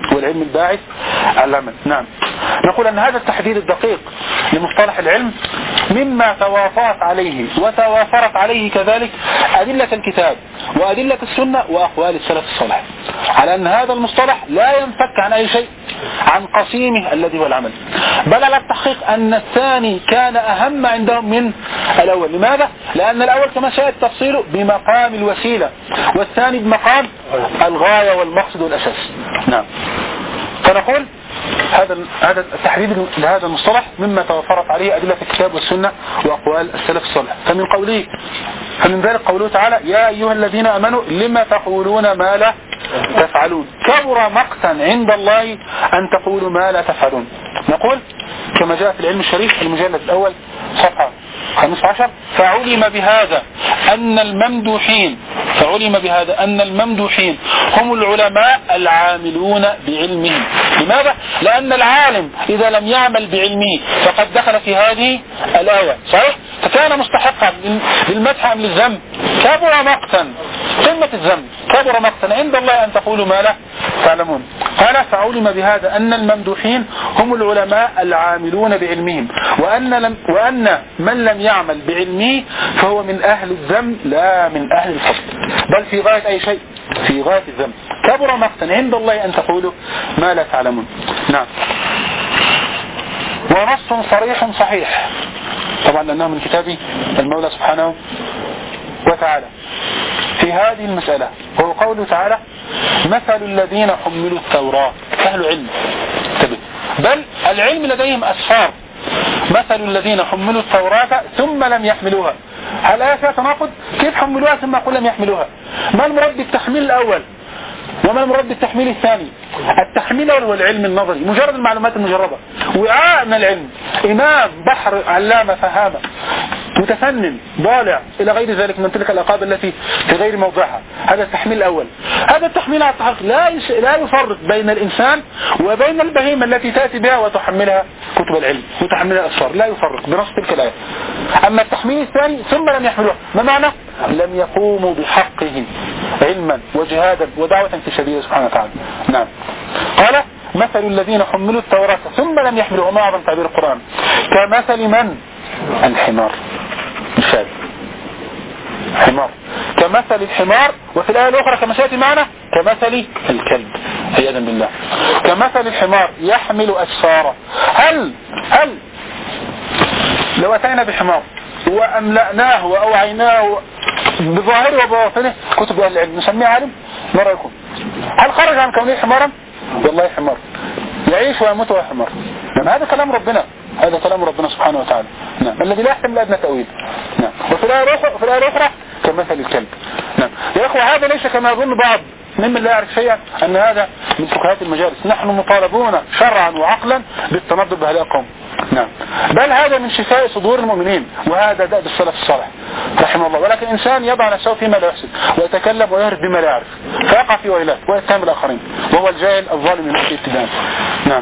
نعم. نقول أن هذا التحديد الدقيق لمصطلح العلم مما توافرت عليه وتوافرت عليه كذلك أدلة الكتاب وأدلة السنة وأقوال السلف الصالح، على أن هذا المصطلح لا ينفك عن أي شيء عن قسيمه الذي هو العمل، بل على التحقيق أن الثاني كان أهم عندهم من الأول. لماذا؟ لأن الأول كما سيأتي تفصيله بمقام الوسيلة، والثاني بمقام الغاية والمقصد والأساس. نعم. فنقول هذا التحديد لهذا المصطلح مما توفرت عليه أدلة الكتاب والسنة وأقوال السلف الصالح. فمن ذلك قوله تعالى يا أيها الذين آمنوا لما تقولون ما لا تفعلون، كبر مقتا عند الله أن تقولوا ما لا تفعلون. نقول كما جاء في العلم الشريف المجلد الأول صفحة 15 فعلم بهذا أن الممدوحين هم العلماء العاملون بعلمهم. لماذا؟ لأن العالم إذا لم يعمل بعلمه فقد دخل في هذه الآية، صحيح؟ فكان مستحقا للمدح أم للذم؟ كبر مقتا، قمة الذم، كبر مقتا عند الله أن تقولوا ما لا تعلمون. قال فعلم بهذا أن الممدوحين هم العلماء العاملون بعلمهم، وأن من لم يعمل بعلمه فهو من أهل الذم لا من أهل الفضل، بل في غاية أي شيء، في غاية الذم. كبر مقتا عند الله أن تقولوا ما لا تعلمون. نعم. ونص صريح صحيح، طبعا لأنه من كتاب المولى سبحانه وتعالى في هذه المسألة، وهو قوله تعالى مثل الذين حملوا التوراة، أهل علم، بل العلم لديهم أسفار. مثل الذين حملوا التوراة ثم لم يحملوها، هل آية تناقض؟ كيف حملوها ثم قل لم يحملوها؟ ما المراد بالتحميل الأول؟ وما المراد بالتحميل الثاني؟ التحميل والعلم النظري، مجرد المعلومات المجردة، وعاء من العلم، إمام بحر علامة فهامة متفنن ضالع إلى غير ذلك من تلك الألقاب التي في غير موضعها. هذا التحميل الأول. هذا التحميل على التحقيق لا يفرق بين الإنسان وبين البهيمة التي تأتي بها وتحملها كتب العلم وتحملها الأسفار، لا يفرق بنص تلك الآية. أما التحميل الثاني ثم لم يحملوها، ما معنى؟ لم يقوموا بحقه علما وجهادا ودعوة في سبيله سبحانه وتعالى. نعم. قال مثل الذين حملوا التوراة ثم لم يحملوها، ما أعظم تعبير القرآن، كمثل من؟ الحمار. مثال حمار، كمثل الحمار، وفي الآية الأخرى كما سيأتي معنا كمثل الكلب عياذا بالله. كمثل الحمار يحمل أسفارا. هل لو أتينا بحمار وأملأناه وأوعيناه بظاهره وبواطنه كتب أهل العلم نسميه عالم؟ ما رأيكم؟ هل خرج عن كونه حمارا؟ والله حمار، يعيش ويموت وهو حمار. نعم. هذا كلام ربنا، هذا كلام ربنا سبحانه وتعالى. نعم. الذي لا يحتمل أدنى تأويل. نعم. وفي الآية الأخرى كمثل الكلب. نعم. يا أخوة هذا ليس كما يظن بعض ممن لا يعرف شيئا أن هذا من فقهات المجالس. نحن مطالبون شرعا وعقلا بالتنظف بهؤلاء القوم. نعم. بل هذا من شفاء صدور المؤمنين، وهذا دأب السلف الصالح رحمه الله. ولكن إنسان يضع نفسه فيما لا يحسن ويتكلم ويهرب بما لا يعرف فيقع في ويلات ويتهم الآخرين، وهو الجاهل الظالم من نفسه ابتداء. نعم.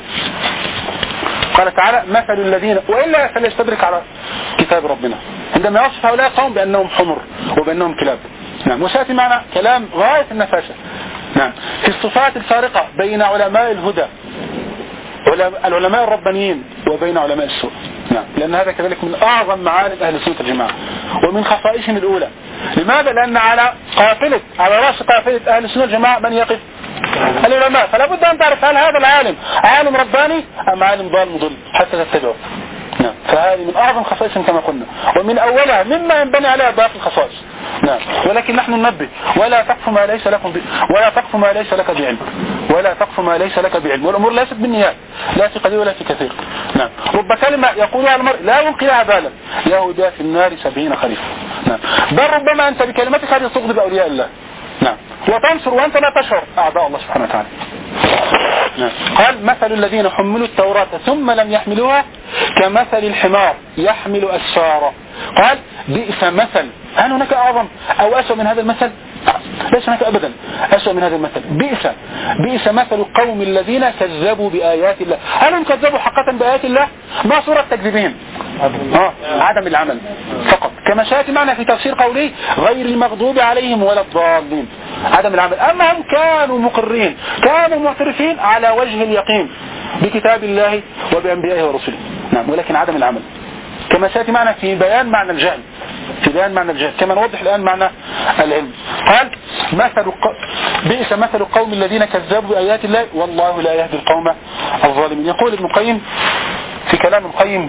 قال تعالى مثل الذين، وإلا فليستدرك على كتاب ربنا عندما يصف هؤلاء القوم بأنهم حمر وبأنهم كلاب. نعم. وسيأتي معنا كلام غاية النفاسة. نعم. في الصفات الفارقة بين علماء الهدى العلماء الربانيين وبين علماء السوء. نعم. لأن هذا كذلك من أعظم معارض أهل السنة الجماعة ومن خصائصهم الأولى. لماذا؟ لأن على رأس قافلة أهل السنة الجماعة من يقف؟ العلماء. فلا بد أن تعرف هل هذا العالم عالم رباني أم عالم ضال مضل حتى تتبعه. نعم. فهذه من أعظم خصائصهم كما قلنا، ومن أولها مما ينبني عليها باقي الخصائص. نعم. ولكن نحن ننبه ولا تقف ما ليس لك بعلم، ولا تقف ما ليس لك بعلم، والأمور ليست بالنيات، لا في قليل ولا في كثير. نعم. رب كلمة يقولها المرء لا يلقيها بالا يهدى في النار 70 خريفا. نعم. بل ربما أنت بكلمتك هذه تغضب أولياء الله. نعم. وتنصر وأنت لا تشعر أعداء الله سبحانه وتعالى. نعم. قال مثل الذين حملوا التوراة ثم لم يحملوها كمثل الحمار يحمل أسفارا. قال بئس مثل. هل هناك أعظم أو أسوأ من هذا المثل؟ ليس هناك أبدا أسوأ من هذا المثل. بئس مثل القوم الذين كذبوا بآيات الله. هل هم كذبوا حقا بآيات الله؟ ما صورة تكذيبهم؟ عدم العمل فقط، كما سيأتي معنا في تفسير قوله غير المغضوب عليهم ولا الضالين. عدم العمل. أما هم كانوا مقرين، كانوا معترفين على وجه اليقين بكتاب الله وبأنبيائه ورسله. نعم. ولكن عدم العمل كما سيأتي معنا في بيان معنى الجهل، كما نوضح الآن معنى العلم. قال بئس مثل القوم الذين كذبوا بآيات الله والله لا يهدي القوم الظالمين. يقول ابن القيم في كلام القيم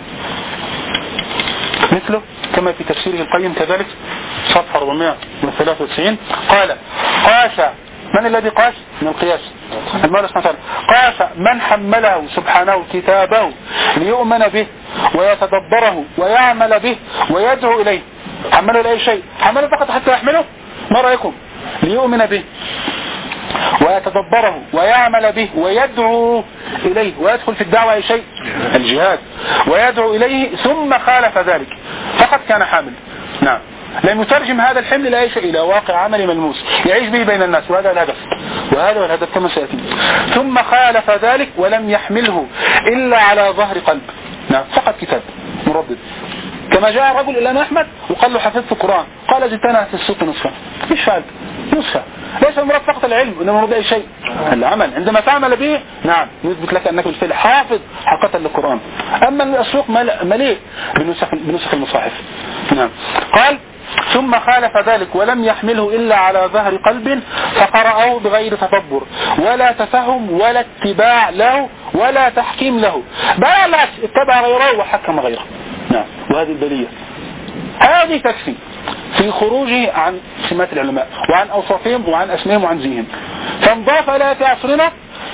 مثله كما في تفسيره القيم كذلك صفحة 493 قال قاس. من الذي قاس؟ من القياس المولى سبحانه وتعالى. قاس من حمله سبحانه كتابه ليؤمن به ويتدبره ويعمل به ويدعو إليه. حمله لأي شيء؟ حمله فقط حتى يحمله؟ ما رأيكم؟ ليؤمن به ويتدبره ويعمل به ويدعو إليه، ويدخل في الدعوة أي شيء؟ الجهاد. ويدعو إليه ثم خالف ذلك فقط كان حامل. نعم. لم يترجم هذا الحمل لأي شيء إلى واقع عملي ملموس يعيش به بين الناس، وهذا الهدف، وهذا الهدف كما سيأتي. ثم خالف ذلك ولم يحمله إلا على ظهر قلب. نعم. فقط كتاب مردد. كما جاء رجل إلى أحمد وقال له حفظت القرآن، قال جئتنا في السوق نصفا. ايش فعلت؟ نصفا. ليس المراد فقط العلم، إنما مراد أي شيء العمل. عندما تعمل به نعم نثبت لك أنك بالفعل حافظ حقيقة للقرآن. أما السوق مليء بنسخ المصاحف. نعم. قال ثم خالف ذلك ولم يحمله إلا على ظهر قلب فقرأه بغير تدبر ولا تفهم ولا اتباع له ولا تحكيم له، بل اتبع غيره وحكم غيره. نعم. وهذه البلية هذه تكفي في خروجه عن سمات العلماء وعن أوصافهم وعن أسمائهم وعن زيهم. فانضاف إلى في عصرنا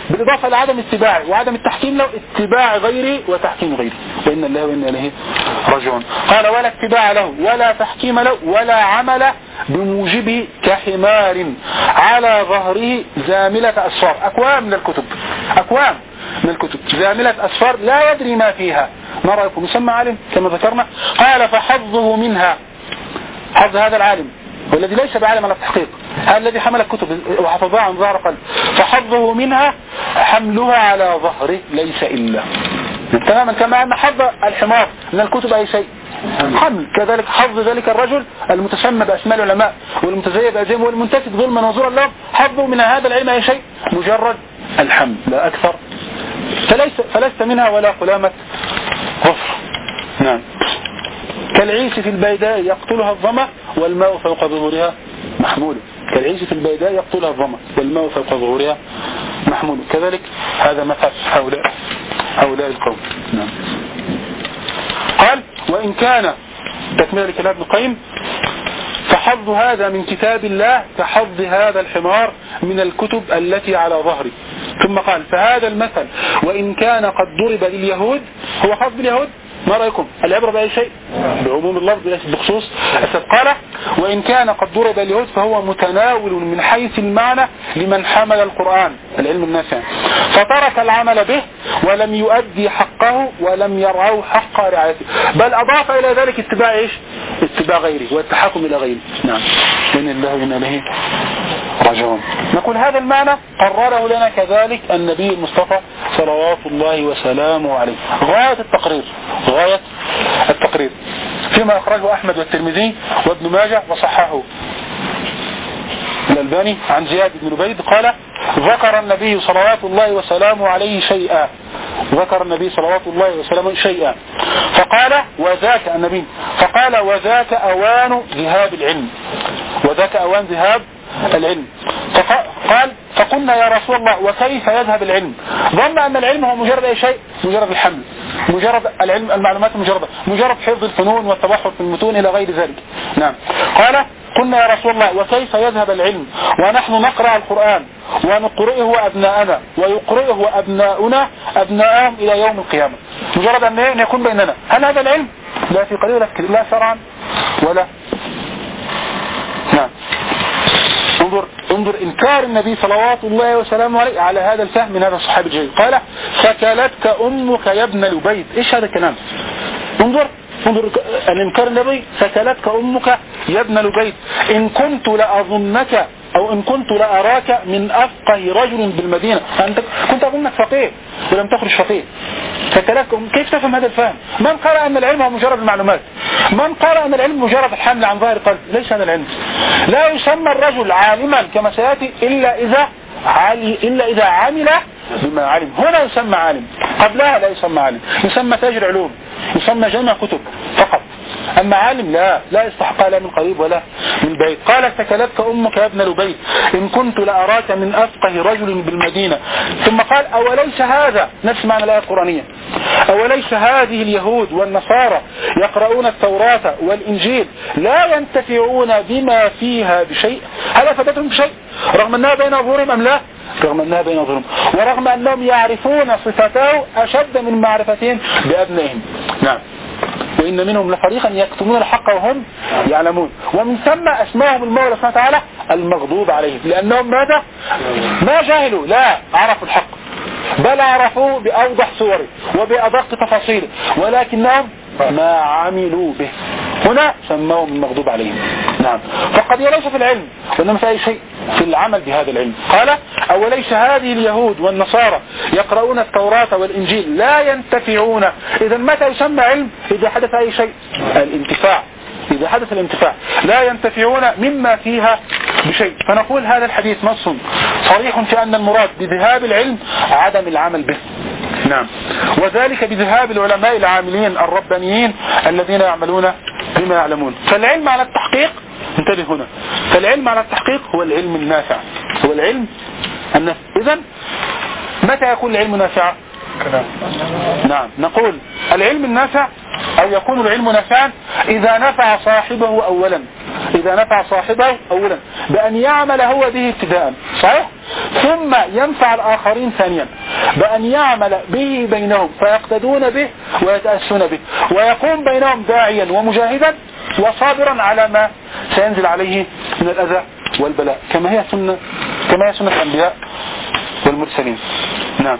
بالإضافة لعدم اتباعي وعدم التحكيم له، اتباع غيري وتحكيم غيري، وإن الله وإن إليه راجعون. قال ولا اتباع له ولا تحكيم له ولا عمل بموجبه كحمار على ظهره زاملة أسفار. أكوام من الكتب، أكوام من الكتب زاملة أسفار لا يدري ما فيها، ما رأيكم؟ يسمى عالم كما ذكرنا. قال فحظه منها، حظ هذا العالم والذي ليس بعالم على التحقيق، هذا الذي حمل الكتب وحفظها عن ظهر قلب، فحظه منها حملها على ظهره ليس إلا. تماما كما أن حظ الحمار من الكتب أي شيء حمل، كذلك حظ ذلك الرجل المتسمى بأسماء العلماء والمتزيد بأجيهم والمنتسب ظلما وزورا لهم، حظه من هذا العلم أي شيء مجرد الحمل لا أكثر، فلست منها ولا قلامة ظفر. نعم. كالعيش في البيداء يقتلها الظما والماء فوق ظهورها محمول. كالعيش في البيداء يقتلها الظما والماء فوق ظهورها محمول. كذلك هذا مثل هؤلاء القوم. نعم. قال وإن كان تكمل لكلام ابن القيم فحظ هذا من كتاب الله كحظ هذا الحمار من الكتب التي على ظهره. ثم قال فهذا المثل وإن كان قد ضرب لليهود هو خاص باليهود، ما رأيكم؟ العبرة بأي شيء؟ بعموم اللفظ ليس بخصوص السبب. قال وإن كان قد ضرب اليهود فهو متناول من حيث المعنى لمن حمل القرآن العلم النافع فترك العمل به ولم يؤدي حقه ولم يرعوا حق رعايته، بل أضاف إلى ذلك اتباع إيش؟ اتباع غيره والتحكم إلى غيره. نعم. إن الله وإنا إليه راجعون. نقول هذا المعنى قرره لنا كذلك النبي المصطفى صلوات الله وسلامه عليه، غاية التقرير، غاية التقرير فيما أخرجه أحمد والترمذي وابن ماجه وصححه الألباني عن زياد بن لبيد قال ذكر النبي صلوات الله وسلامه عليه شيئا، ذكر النبي صلوات الله وسلامه شيئا فقال وذاك النبي فقال وذاك أوان ذهاب العلم، وذاك أوان ذهاب العلم. قال فقلنا يا رسول الله وكيف يذهب العلم؟ ظن أن العلم هو مجرد أي شيء، مجرد الحمل، مجرد العلم المعلومات مجرد حفظ الفنون والتبحر في المتون إلى غير ذلك. نعم. قال قلنا يا رسول الله وكيف يذهب العلم ونحن نقرأ القرآن ونقرئه أبناءنا ويقرئه أبناؤنا أبناءهم إلى يوم القيامة، مجرد أن يكون بيننا، هل هذا العلم؟ لا في قليل لا شرعا ولا. نعم. انظر إنكار النبي صلوات الله وسلامه عليه على هذا الفهم من هذا الصحابي الجليل. قال فكلتك أمك يا ابن لبيد. إيش هذا الكلام؟ انظر الإنكار النبي فكلتك أمك يا ابن لبيد إن كنت لأظنك أو إن كنت لأراك من أفقه رجل بالمدينة، فأنت كنت أظنك فقيه ولم تخرج فقيه. فكلتك كيف تفهم هذا الفهم؟ من قال أن العلم هو مجرد المعلومات؟ من قال أن العلم مجرد الحمل عن ظاهر قلب؟ ليس هذا العلم. لا يسمى الرجل عالما كما سيأتي إلا إذا عمل بما علم، هنا يسمى عالم، قبلها لا يسمى عالم، يسمى تاجر علوم، يسمى جامع كتب فقط، أما عالم لا يستحق لا من قريب ولا من بعيد. قال فكلتك أمك يا ابن لبيد إن كنت لأراك من أفقه رجل بالمدينة. ثم قال أوليس هذا نفس معنى الآية القرآنية، أوليس هذه اليهود والنصارى يقرؤون التوراة والإنجيل لا ينتفعون بما فيها بشيء؟ هل أفادتهم بشيء رغم أنها بين ظهورهم أم لا؟ رغم أنها بين ظهورهم، ورغم أنهم يعرفون صفته أشد من معرفتهم بأبنائهم. نعم. وإن منهم لفريقا يكتمون الحق وهم يعلمون، ومن ثم أسماهم المولى سبحانه وتعالى المغضوب عليهم، لأنهم ماذا؟ ما جاهلوا، لا عرفوا الحق بل عرفوه بأوضح صوره وبأدق تفاصيله، ولكنهم ما عملوا به، هنا سماهم المغضوب عليهم. نعم. فقد ليس في العلم وإنما في أي شيء في العمل بهذا العلم. قال أوليس هذه اليهود والنصارى يقرؤون التوراة والإنجيل لا ينتفعون؟ إذا متى يسمى علم؟ إذا حدث أي شيء، الانتفاع، إذا حدث الانتفاع، لا ينتفعون مما فيها بشيء. فنقول هذا الحديث نص صريح في أن المراد بذهاب العلم عدم العمل به. نعم. وذلك بذهاب العلماء العاملين الربانيين الذين يعملون بما يعلمون. فالعلم على التحقيق، انتبه هنا، فالعلم على التحقيق هو العلم النافع، هو العلم النافع. إذن متى يكون العلم نافعا؟ نعم. نقول العلم النافع أو يكون العلم نافعا إذا نفع صاحبه أولا، إذا نفع صاحبه أولا بأن يعمل هو به ابتداء، صحيح؟ ثم ينفع الآخرين ثانيا بأن يعمل به بينهم فيقتدون به ويتأسون به، ويقوم بينهم داعيا ومجاهدا وصابرا على ما سينزل عليه من الأذى والبلاء، كما هي سنة الأنبياء والمرسلين. نعم.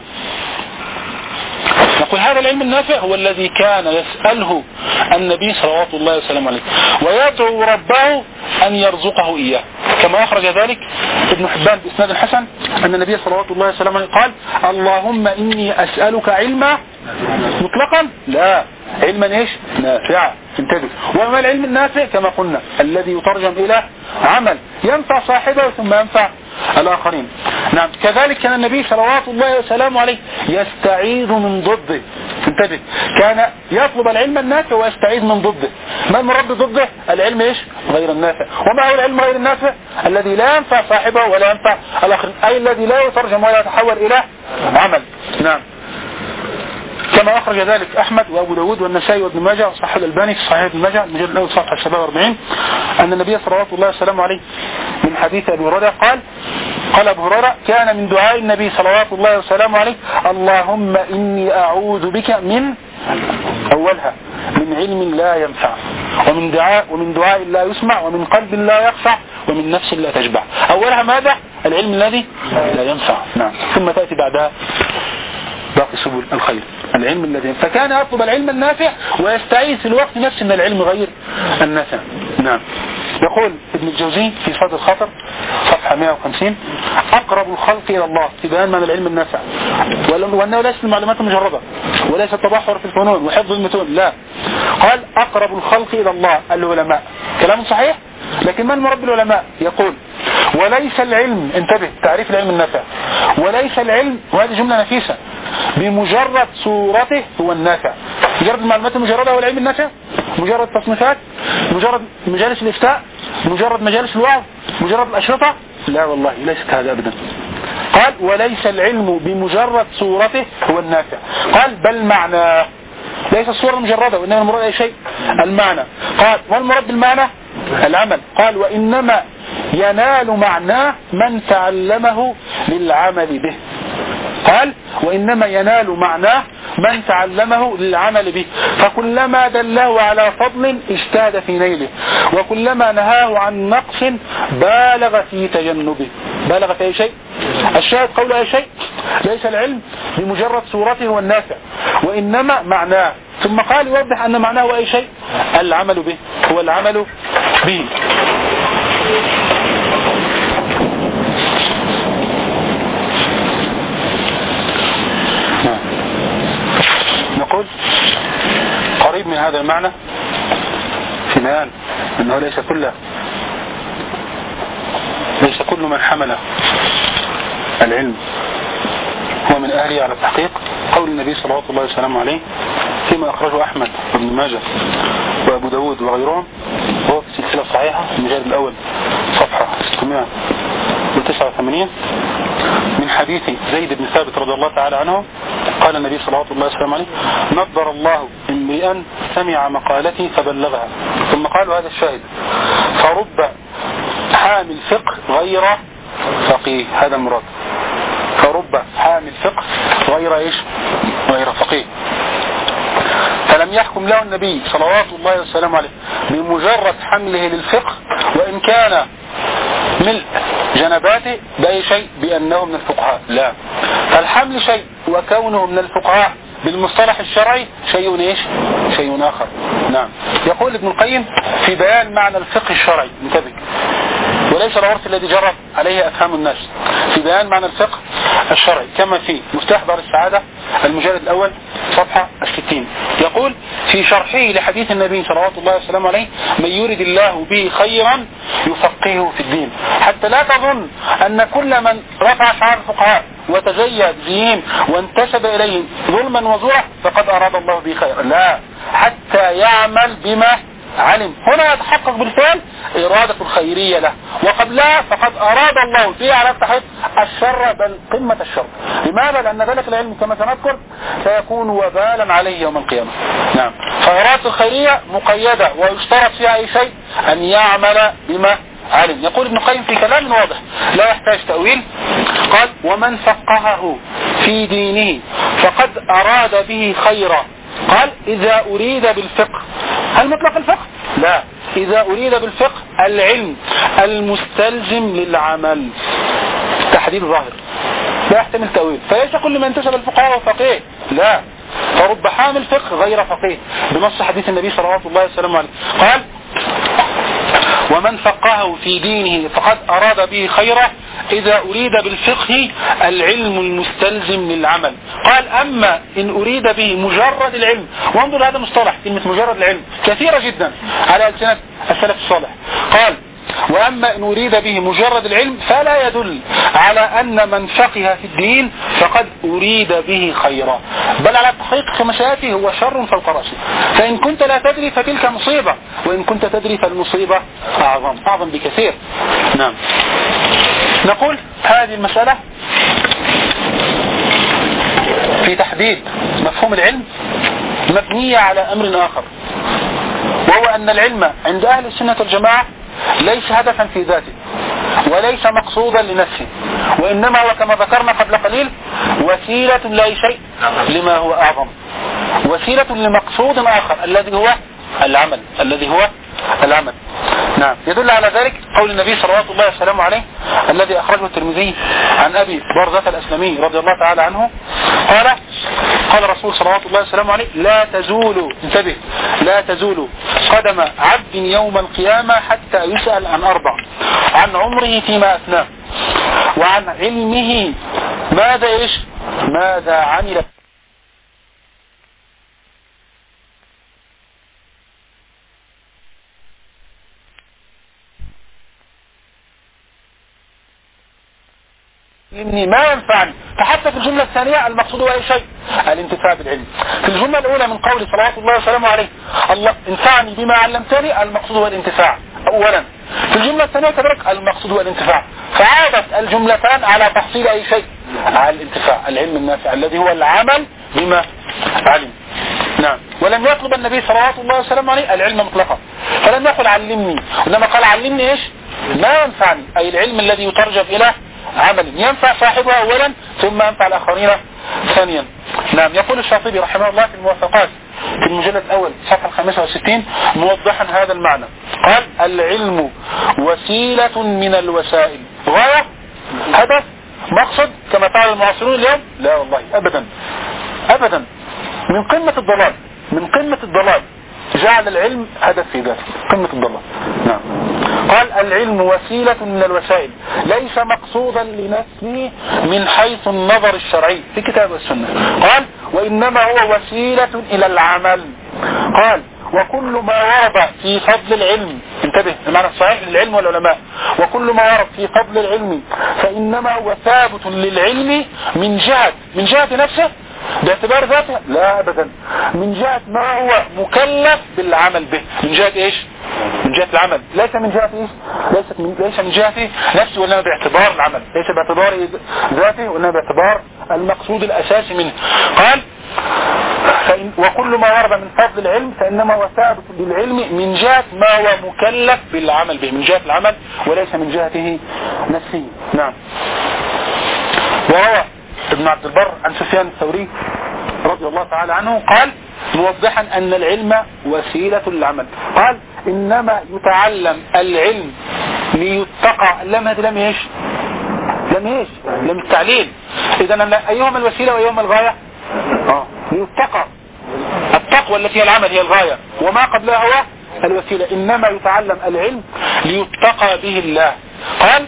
نقول هذا العلم النافع هو الذي كان يسأله النبي صلوات الله وسلامه عليه ويدعو ربه أن يرزقه إياه، كما أخرج ذلك ابن حبان بإسناد حسن أن النبي صلوات الله وسلامه عليه قال: اللهم إني أسألك علما مطلقا، لا، علما إيش؟ نافعا. انتبه. وما العلم النافع؟ كما قلنا الذي يترجم إلى عمل ينفع صاحبه ثم ينفع الآخرين. نعم. كذلك كان النبي صلوات الله وسلامه عليه يستعيذ من ضده. انتبه. كان يطلب العلم النافع ويستعيذ من ضده. ما المراد ضده؟ العلم إيش؟ غير النافع. وما هو العلم غير النافع؟ الذي لا ينفع صاحبه ولا ينفع الآخرين، أي الذي لا يترجم ولا يتحول إلى عمل. نعم. كما أخرج ذلك أحمد وأبو داود والنسائي وابن ماجه وصححه الألباني في صحيح ابن ماجه المجلد الأول صفحة 47 أن النبي صلوات الله وسلامه عليه من حديث أبي هريرة قال أبو هريرة: كان من دعاء النبي صلوات الله وسلامه عليه: اللهم إني أعوذ بك من أولها من علم لا ينفع ومن دعاء لا يسمع ومن قلب لا يخشع ومن نفس لا تشبع. أولها ماذا؟ العلم الذي لا ينفع. نعم. ثم تأتي بعدها باقي سبل الخير، العلم الذي. فكان يطلب العلم النافع ويستعيذ في الوقت نفسه من العلم غير النافع. نعم. يقول ابن الجوزي في صدر الخطر صفحة 150: أقرب الخلق إلى الله في بيان معنى العلم النافع، وأنه ليس المعلومات المجردة وليس التبحر في الفنون وحفظ المتون، لا، قال: أقرب الخلق إلى الله العلماء. كلام صحيح، لكن من مربي العلماء؟ يقول: وليس العلم، انتبه تعريف العلم النافع، وليس العلم، وهذه جملة نفيسة، بمجرد صورته هو النافع. مجرد المعلومات المجردة هو العلم النافع؟ مجرد تصنيفات؟ مجرد مجالس الإفتاء؟ مجرد مجالس الوعظ؟ مجرد الأشرطة؟ لا والله، ليست هذا أبدا. قال: وليس العلم بمجرد صورته هو النافع، قال: بل معناه، ليس الصورة المجردة، وإنما المراد أي شيء المعنى. قال: والمراد بالمعنى العمل. قال: وإنما ينال معناه من تعلمه للعمل به. قال: وإنما ينال معناه من تعلمه للعمل به، فكلما دله على فضل اجتهد في نيله، وكلما نهاه عن نقص بالغ في تجنبه. بالغ في أي شيء؟ الشاهد قول أي شيء. ليس العلم بمجرد صورته هو النافع، وإنما معناه. ثم قال يوضح أن معناه هو أي شيء؟ العمل به، هو العمل به. نقول قريب من هذا المعنى في بيان أنه ليس كل من حمل العلم هو من أهله على التحقيق، قول النبي صلوات الله وسلامه عليه فيما أخرجه أحمد وابن ماجه وأبو داود وغيرهم، وهو في سلسلة صحيحة المجلد الأول صفحة 689 من حديث زيد بن ثابت رضي الله تعالى عنه قال النبي صلوات الله وسلامه عليه: نظر الله امرئا سمع مقالتي فبلغها. ثم قالوا هذا الشاهد: فرب حامل فقه غير فقيه. هذا المراد، فرب حامل فقه غير ايش؟ غير فقيه. فلم يحكم له النبي صلوات الله وسلامه عليه بمجرد حمله للفقه وإن كان ملء جنباته بأي شيء بأنه من الفقهاء، لا، فالحمل شيء وكونه من الفقهاء بالمصطلح الشرعي شيء ايش؟ شيء آخر. نعم. يقول ابن القيم في بيان معنى الفقه الشرعي، انتبه، وليس العرف الذي جرت عليه أفهام الناس، في بيان معنى الفقه الشرعي كما في مفتاح دار السعادة المجلد الأول صفحة 60، يقول في شرحه لحديث النبي صلوات الله وسلامه عليه: من يرد الله به خيرا يفقهه في الدين. حتى لا تظن أن كل من رفع شعار الفقهاء وتزيد بهم وانتسب إليهم ظلما وزورا فقد أراد الله به خيرا، لا، حتى يعمل بما علم هنا يتحقق بالفعل إرادة الخيرية له، وقبلها فقد أراد الله به على التحقيق الشر بل قمة الشر. لماذا؟ لأن ذلك العلم كما سنذكر سيكون وبالا عليه يوم القيامة. نعم. فإرادة الخيرية مقيدة ويشترط فيها أي شيء أن يعمل بما علم. يقول ابن القيم في كلام واضح لا يحتاج تأويل، قال ومن فقهه في دينه فقد أراد به خيرا. قال إذا أريد بالفقه، هل مطلق الفقه؟ لا، إذا أريد بالفقه العلم المستلزم للعمل. تحديد ظاهر لا يحتمل تأويل، فليس كل من انتسب الفقهاء فقيه، لا، فرب حامل فقه غير فقيه بنص حديث النبي صلى الله عليه وسلم عليه. قال ومن فقهه في دينه فقد أراد به خيرا إذا أريد بالفقه العلم المستلزم للعمل. قال أما إن أريد به مجرد العلم، وانظر هذا مصطلح كلمة مجرد العلم كثيرة جدا على ألسنة السلف الصالح. قال وأما إن أريد به مجرد العلم فلا يدل على أن من فقه في الدين فقد أريد به خيرا، بل على التحقيق كما سيأتي هو شر فوق رأسه. فإن كنت لا تدري فتلك مصيبة، وإن كنت تدري فالمصيبة أعظم بكثير. نعم. نقول هذه المسألة في تحديد مفهوم العلم مبنية على أمر آخر، وهو أن العلم عند أهل السنة والجماعة ليس هدفا في ذاته وليس مقصودا لنفسه، وإنما هو كما ذكرنا قبل قليل وسيلة لأي شيء لما هو أعظم، وسيلة لمقصود آخر الذي هو العمل. نعم. يدل على ذلك قول النبي صلى الله عليه وسلم عليه الذي أخرجه الترمذي عن أبي برزة الأسلمي رضي الله تعالى عنه، قال رسول صلى الله عليه وسلم عليه لا تزول قدم عبد يوم القيامة حتى يسأل عن 4: عن عمره فيما أفناه، وعن علمه ماذا عمل ما ينفعني. فحتى في الجملة الثانية المقصود هو أي شيء الانتفاع بالعلم. في الجملة الأولى من قول صلوات الله وسلامه عليه الله انفعني بما علمتني، المقصود هو الانتفاع أولا. في الجملة الثانية كذلك المقصود هو الانتفاع، فعادت الجملتان على تحصيل أي شيء على الانتفاع، العلم النافع الذي هو العمل بما علم. نعم. ولم يطلب النبي صلوات الله وسلامه عليه العلم مطلقا، فلم يقل علمني، وإنما قال علمني ما ينفعني، أي العلم الذي يترجم إلى عمل ينفع صاحبه أولا ثم ينفع الآخرين ثانيا. نعم. يقول الشاطبي رحمه الله في الموافقات في المجلد الأول صفحة 65 موضحا هذا المعنى، قال العلم وسيلة من الوسائل، غاية هدف مقصد كما فعل المعاصرون اليوم؟ لا والله أبدا. من قمة الضلال جعل العلم هدف في ذاته، قمة الضلال. نعم. قال العلم وسيلة من الوسائل ليس مقصودا لنفسه من حيث النظر الشرعي في كتاب والسنة، قال وإنما هو وسيلة إلى العمل. قال وكل ما ورد في فضل العلم، انتبه المعنى الصحيح للعلم والعلماء، وكل ما ورد في فضل العلم فإنما هو ثابت للعلم من جهة نفسه باعتبار ذاته؟ لا أبدا، من جهة ما هو مكلف بالعمل به. من جهة من جهة العمل، ليس من جهة ليس من جهة نفسه، وإنما باعتبار العمل، ليس باعتبار ذاته وإنما باعتبار المقصود الأساسي منه. قال وكل ما ورد من فضل العلم فإنما هو ثابت للعلم من جهة ما هو مكلف بالعمل به، من جهة العمل وليس من جهته نفسه. نعم. وروى ابن عبد البر عن سفيان الثوري رضي الله تعالى عنه قال موضحا أن العلم وسيلة للعمل، قال إنما يتعلم العلم ليتقى. اللام هذه لم التعليل. إذن أيهما الوسيلة وأيهما الغاية؟ ليتقى. التقوى التي هي العمل هي الغاية، وما قبلها هو الوسيلة. إنما يتعلم العلم ليتقى به الله. قال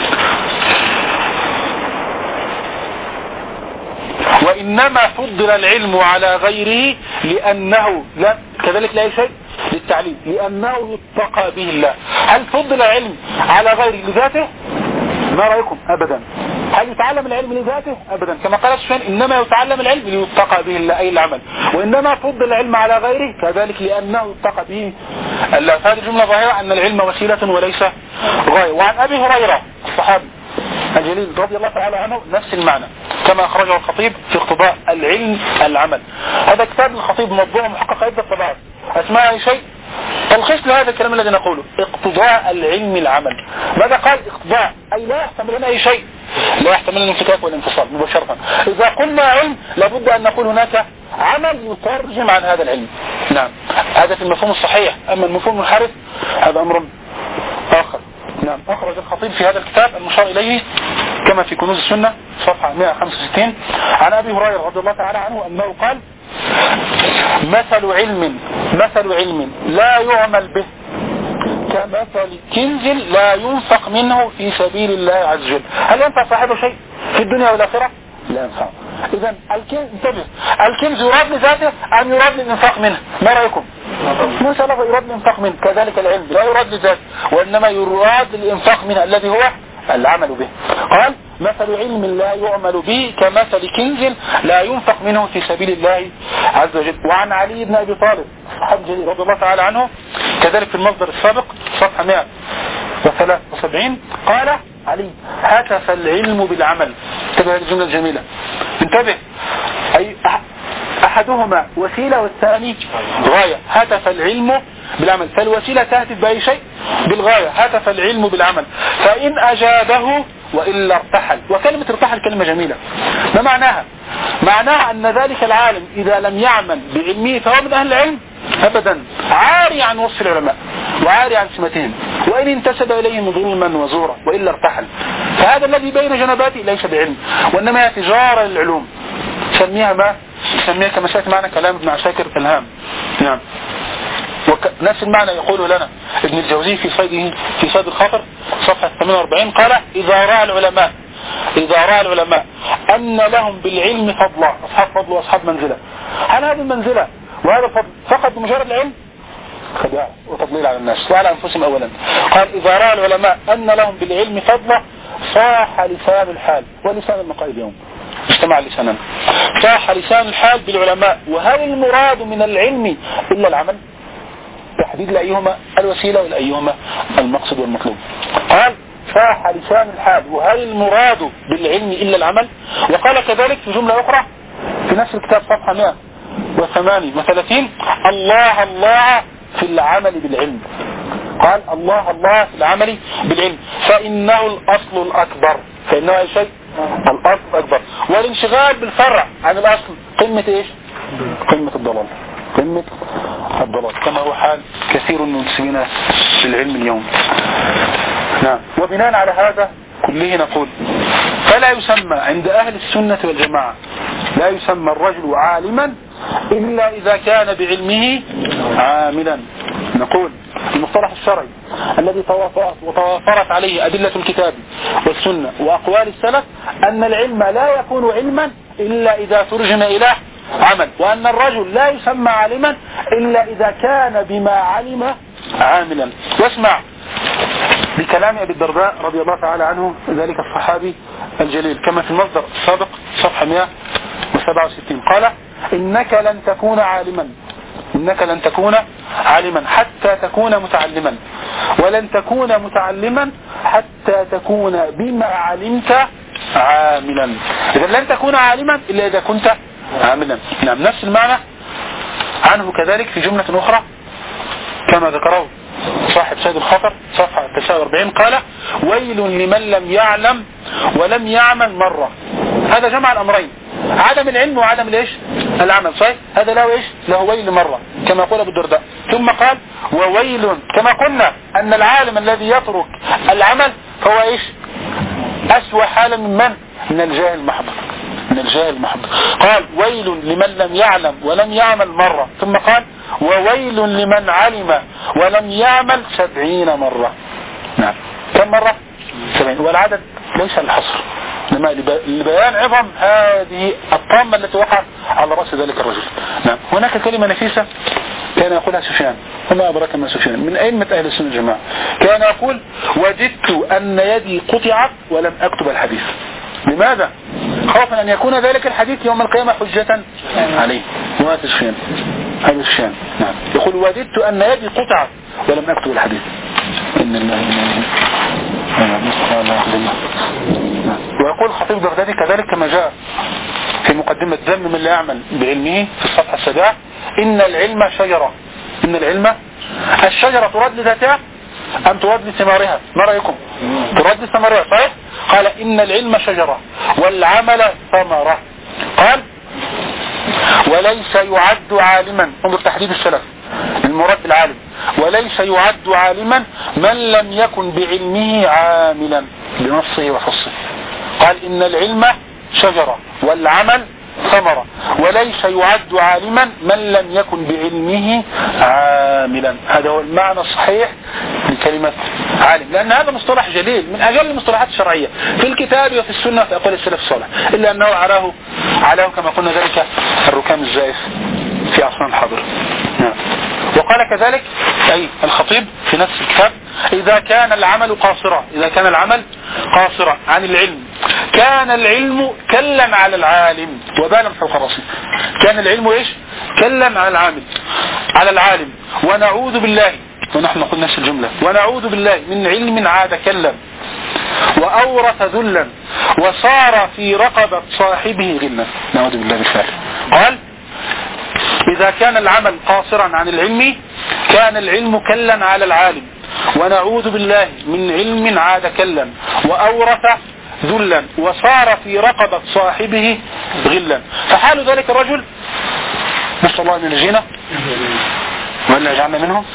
وإنما فضل العلم على غيره لأنه كذلك لا شيء للتعليم، لأنه يتقى به الله. هل فضل العلم على غيره لذاته؟ ما رأيكم؟ أبدا. هل يتعلم العلم لذاته؟ أبدا، كما قال سفيان إنما يتعلم العلم ليتقى به أي العمل، وإنما فضل العلم على غيره كذلك لأنه يتقى به الله. فهذه جملة ظاهرة أن العلم وسيلة وليس غاية. وعن أبي هريرة الصحابي الجليل رضي الله تعالى عنه نفس المعنى كما أخرجه الخطيب في اقتضاء العلم العمل. هذا كتاب الخطيب مطبوع محقق عدة طبعات، اسمها أي شيء تلخيص لهذا الكلام الذي نقوله، اقتضاء العلم العمل. ماذا قال؟ اقتضاء أي لا يحتمل لنا أي شيء، لا يحتمل الانفكاك والانفصال مباشرة. إذا قلنا علم لابد أن نقول هناك عمل يترجم عن هذا العلم. نعم، هذا في المفهوم الصحيح. أما المفهوم المنحرف هذا أمر آخر. نعم، أخرج الخطيب في هذا الكتاب المشار إليه كما في كنوز السنة صفحة 165 عن أبي هريرة رضي الله تعالى عنه أنه قال: مثل علم لا يعمل به كمثل كنز لا ينفق منه في سبيل الله عز وجل. هل ينفع صاحبه شيء في الدنيا والآخرة؟ لا ينفع. إذن الكنز، انتبه، الكنز يراد لذاته أم يراد للإنفاق منه؟ ما رأيكم؟ ما شاء الله يراد للإنفاق منه. كذلك العلم لا يراد لذاته وإنما يراد للإنفاق منه الذي هو العمل به. قال: مثل علم لا يعمل به كمثل كنز لا ينفق منه في سبيل الله عز وجل. وعن علي بن أبي طالب الصحابي رضي الله تعالى عنه كذلك في المصدر السابق صفحة 173 قال علي: هتف العلم بالعمل. انتبه هذه الجملة الجميلة، انتبه، أي أحدهما وسيلة والثاني غاية. هتف العلم بالعمل، فالوسيلة تهتف بأي شيء؟ بالغاية. هتف العلم بالعمل فإن أجابه وإلا ارتحل. وكلمة ارتحل كلمة جميلة. ما معناها؟ معناها أن ذلك العالم إذا لم يعمل بعلمه فهو من أهل العلم؟ أبدا، عاري عن وصف العلماء وعاري عن سمتهم، وإن انتسب إليهم ظلما وزورا وإلا ارتحل. فهذا الذي بين جنباته ليس بعلم وإنما تجارة للعلوم، سميها كما سيأتي معنا كلام ابن عساكر الهام. نعم، نفس المعنى يقول لنا ابن الجوزي في صيد الخاطر صفحة 48 قال: إذا رأى العلماء أن لهم بالعلم فضلا، أصحاب فضل وأصحاب منزلة. هل هذه المنزلة وهذا الفضل فقط بمجرد العلم؟ خداع وتضليل على الناس وعلى أنفسهم أولا. قال: إذا رأى العلماء أن لهم بالعلم فضلا صاح لسان الحال، ولسان المقال اليوم اجتمع لسانا، صاح لسان الحال بالعلماء. وهل المراد من العلم إلا العمل؟ تحديد لأيهما الوسيلة ولأيهما المقصد والمطلوب. قال: صاح لسان الحال، وهل المراد بالعلم إلا العمل؟ وقال كذلك في جملة أخرى في نفس الكتاب صفحة 138 الله في العمل بالعلم. قال: الله في العمل بالعلم فإنه الأصل الأكبر. فإنه أي شيء؟ الأصل الأكبر. والانشغال بالفرع عن الأصل قمة إيش؟ قمة الضلال، قمة الضلال، كما هو حال كثير من المنتسبين للعلم اليوم. نعم، وبناء على هذا كله نقول: فلا يسمى عند أهل السنة والجماعة، لا يسمى الرجل عالما إلا إذا كان بعلمه عاملا. نقول المصطلح الشرعي الذي توافرت عليه أدلة الكتاب والسنة وأقوال السلف أن العلم لا يكون علما إلا إذا ترجم إلى عمل، وأن الرجل لا يسمى عالما إلا إذا كان بما علم عاملا. واسمع بكلام أبي الدرداء رضي الله تعالى عنه ذلك الصحابي الجليل كما في المصدر السابق صفحة 167 قال: إنك لن تكون عالما حتى تكون متعلما، ولن تكون متعلما حتى تكون بما علمت عاملا. إذا لن تكون عالما إلا إذا كنت عاملا. نعم، نفس المعنى عنه كذلك في جملة أخرى كما ذكره صاحب صيد الخطر صفحة 49 قال: ويل لمن لم يعلم ولم يعمل مرة. هذا جمع الأمرين، عدم العلم وعدم الايش؟ العمل. صحيح، هذا له ايش؟ له ويل مرة كما يقول ابو الدرداء. ثم قال: وويل، كما قلنا ان العالم الذي يترك العمل فهو ايش؟ أسوأ حالا من الجاهل المحض. قال: ويل لمن لم يعلم ولم يعمل مرة. ثم قال: وويل لمن علم ولم يعمل 70 مرة. نعم، كم مرة؟ 70. والعدد ليس الحصر، لما لبيان عظم هذه الطامة التي وقعت على رأس ذلك الرجل. نعم، هناك كلمة نفيسة كان يقولها سفيان، وما أبرك ما سفيان من أئمة أهل السنة الجماعة، كان يقول: وجدت أن يدي قطعت ولم أكتب الحديث. لماذا؟ خوفا أن يكون ذلك الحديث يوم القيامة حجة عليه. وهذا الشيء هذا الشيء. نعم. يقول وددت أن يدي قطعت ولم أكتب الحديث. إن الله ويقول الخطيب البغدادي كذلك كما جاء في مقدمة ذم من لا يعمل بعلمه في الصفحة 7: إن العلم شجرة. إن العلم الشجرة ترد لذاتها أم ترد لثمارها؟ ما رأيكم؟ ترد لثمارها صحيح؟ قال إن العلم شجرة والعمل ثمرة. قال وليس يعد عالما. انظر تحديد السلف المراد بالعالم: وليس يعد عالما من لم يكن بعلمه عاملا بنصه وخصه. قال إن العلم شجرة والعمل ثمرة وليس يعد عالما من لم يكن بعلمه عاملا. هذا هو المعنى الصحيح لكلمة عالم، لأن هذا مصطلح جليل من أجل المصطلحات الشرعية في الكتاب وفي السنة وفي أقوال السلف الصالح، إلا أنه علاه كما قلنا ذلك الركام الزائف في عصرنا الحاضر. وقال كذلك أي الخطيب في نفس الكتاب: إذا كان العمل قاصرا عن العلم كان العلم كلا على العالم وبالا فوق راسه. كان العلم إيش؟ كلا على العالم. ونعوذ بالله، ونحن نقول نفس الجملة، ونعوذ بالله من علم عاد كلا وأورث ذلا وصار في رقبة صاحبه غلا. نعوذ بالله بالفعل. قال إذا كان العمل قاصرا عن العلم كان العلم كلا على العالم، ونعوذ بالله من علم عاد كلا وأورث ذلا وصار في رقبة صاحبه غلا. فحال ذلك الرجل نسأل الله أن ينجينا وأن يجعلنا منهم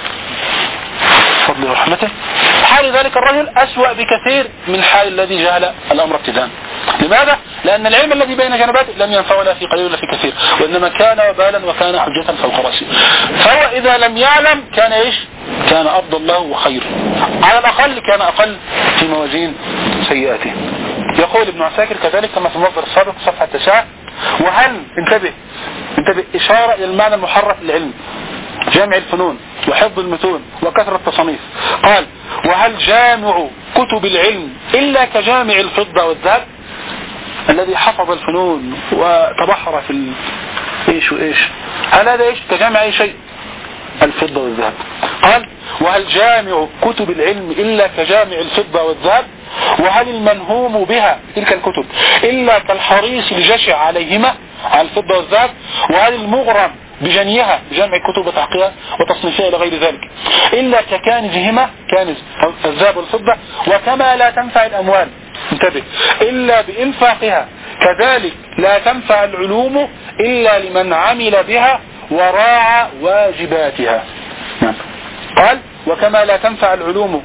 فضل ورحمته. حال ذلك الرجل أسوأ بكثير من حال الذي جهل الأمر ابتداء. لماذا؟ لأن العلم الذي بين جنباته لم ينفع ولا في قليل ولا في كثير، وإنما كان وبالا وكان حجة فوق رأسه. فهو إذا لم يعلم كان إيش؟ كان أفضل له وخير، على الأقل كان أقل في موازين سيئاته. يقول ابن عساكر كذلك كما في المصدر السابق صفحة 9: وهل انتبه إشارة إلى المعنى المحرف للعلم: جامع الفنون وحفظ المتون وكثرة التصانيف. قال: وهل جامع كتب العلم إلا كجامع الفضة والذهب؟ الذي حفظ الفنون وتبحر في إيش وإيش، هل هذا إيش كجامع أي شيء؟ الفضة والذهب. قال: وهل جامع كتب العلم إلا كجامع الفضة والذهب؟ وهل المنهوم بها تلك الكتب إلا كالحريص الجشع عليهما على الفضة والذهب؟ وهل المغرم بجنيها بجمع الكتب وتحقيقها وتصنيفها إلى غير ذلك إلا ككانزهما كانز الذهب والفضة؟ وكما لا تنفع الأموال انتبه إلا بإنفاقها كذلك لا تنفع العلوم إلا لمن عمل بها وراعى واجباتها. قال: وكما لا تنفع العلوم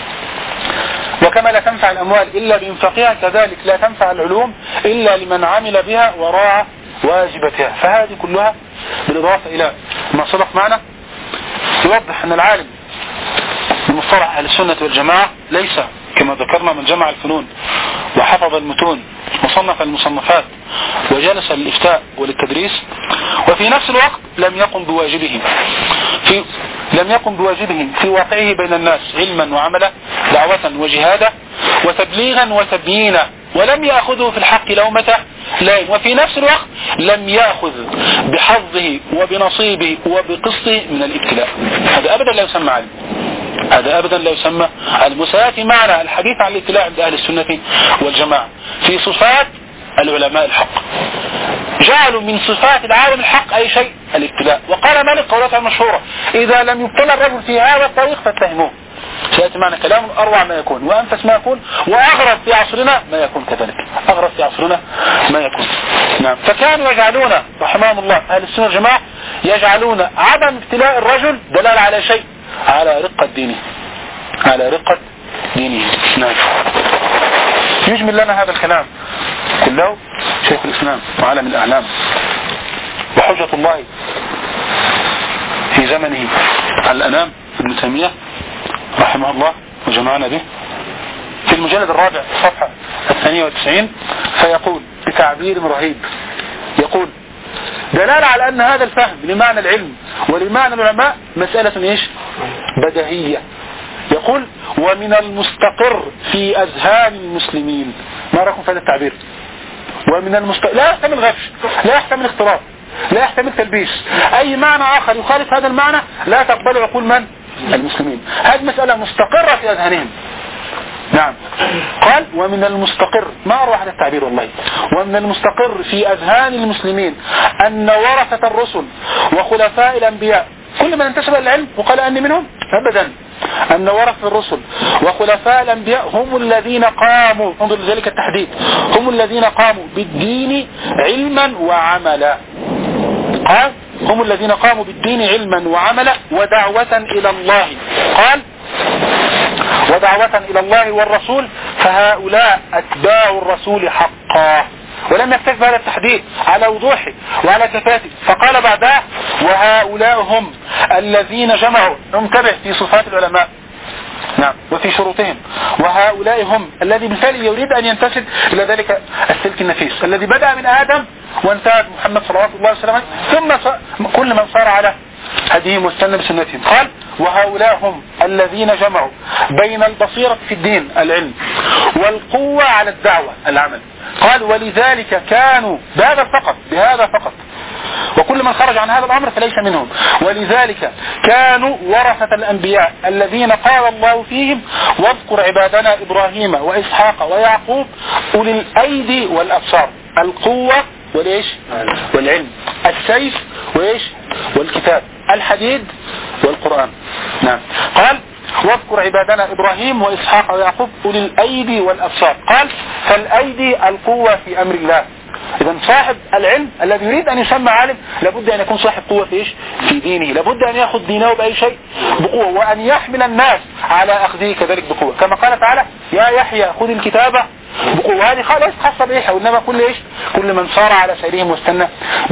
وكما لا تنفع الأموال إلا بإنفاقها كذلك لا تنفع العلوم إلا لمن عمل بها وراعى واجباتها. فهذه كلها بالإضافة إلى ما سبق معنا يوضح أن العالم بمصطلح أهل السنة والجماعة ليس كما ذكرنا من جمع الفنون وحفظ المتون وصنف المصنفات وجلس للإفتاء وللتدريس وفي نفس الوقت لم يقم بواجبه في واقعه بين الناس علما وعملا دعوة وجهادا وتبليغا وتبيينا، ولم يأخذه في الحق لومة لائم، وفي نفس الوقت لم يأخذ بحظه وبنصيبه وبقسطه من الابتلاء. هذا أبدا لا يسمى علم، هذا أبدا لا يسمى علم. وسيأتي معنا الحديث عن الابتلاء عند أهل السنة والجماعة في صفات العلماء الحق. جعلوا من صفات العالم الحق أي شيء الابتلاء. وقال مالك قولته المشهورة: إذا لم يبتلى الرجل في هذا الطريق فاتهموه. سيأتي معنا كلام أروع ما يكون وأنفس ما يكون وأغرب في عصرنا ما يكون كذلك، أغرب في عصرنا ما يكون. نعم. فكانوا يجعلون رحمهم الله أهل السنة والجماعة يجعلون عدم ابتلاء الرجل دلالة على شيء، على رقة دينه، على رقة دينه. نعم. يجمل لنا هذا الكلام كله شيخ الإسلام وعالم الأعلام وحجة الله في زمنه على الأنام ابن تيمية رحمه الله وجمعنا به في المجلد الرابع صفحة 92 فيقول بتعبير رهيب، يقول: دلالة على أن هذا الفهم لمعنى العلم ولمعنى العلماء مسألة إيش؟ بديهية. يقول: ومن المستقر في أذهان المسلمين. ما رأيكم في هذا التعبير؟ لا يحتمل غش، لا يحتمل اختلاط، لا يحتمل تلبيس، اي معنى اخر يخالف هذا المعنى لا تقبل عقول من؟ المسلمين. هذه مسألة مستقرة في اذهانهم. نعم. قال ومن المستقر، ما أروع هذا التعبير والله، ومن المستقر في أذهان المسلمين أن ورثة الرسل وخلفاء الأنبياء، كل من انتسب العلم وقال أني منهم أبدا، أن ورثة الرسل وخلفاء الأنبياء هم الذين قاموا، انظر لذلك التحديد، هم الذين قاموا بالدين علما وعملا. قال هم الذين قاموا بالدين علما وعملا ودعوة إلى الله. قال ودعوة إلى الله والرسول، فهؤلاء أتباع الرسول حقا. ولم يكتفي بهذا التحديد على وضوحه وعلى كفاته، فقال بعدها وهؤلاء هم الذين جمعوا، انتبه في صفات العلماء نعم وفي شروطهم، وهؤلاء هم الذي بالفعل يريد أن ينتسب إلى ذلك السلك النفيس الذي بدأ من آدم وانتهى محمد صلى الله عليه وسلم، ثم كل من صار على هديهم واستنى بسنتهم. قال وهؤلاء هم الذين جمعوا بين البصيرة في الدين العلم والقوة على الدعوة العمل. قال ولذلك كانوا بهذا فقط وكل من خرج عن هذا الأمر فليس منهم. ولذلك كانوا ورثة الأنبياء الذين قال الله فيهم واذكر عبادنا إبراهيم وإسحاق ويعقوب أولي الأيدي والأبصار. القوة والإيش والعلم، السيف وإيش والكتاب، الحديد والقرآن. نعم. قال واذكر عبادنا إبراهيم وإسحاق ويعقوب أولي الأيدي والأبصار. قال فالأيدي القوة في أمر الله. إذا صاحب العلم الذي يريد أن يسمى عالم لابد أن يكون صاحب قوة في إيش؟ في دينه، لابد أن يأخذ دينه بأي شيء بقوة، وأن يحمل الناس على أخذه كذلك بقوة، كما قال تعالى يا يحيى خذ الكتابة بقوة. وهذه ليست خاصة بإيش، وإنما كل إيش؟ كل من صار على سيرهم واستنى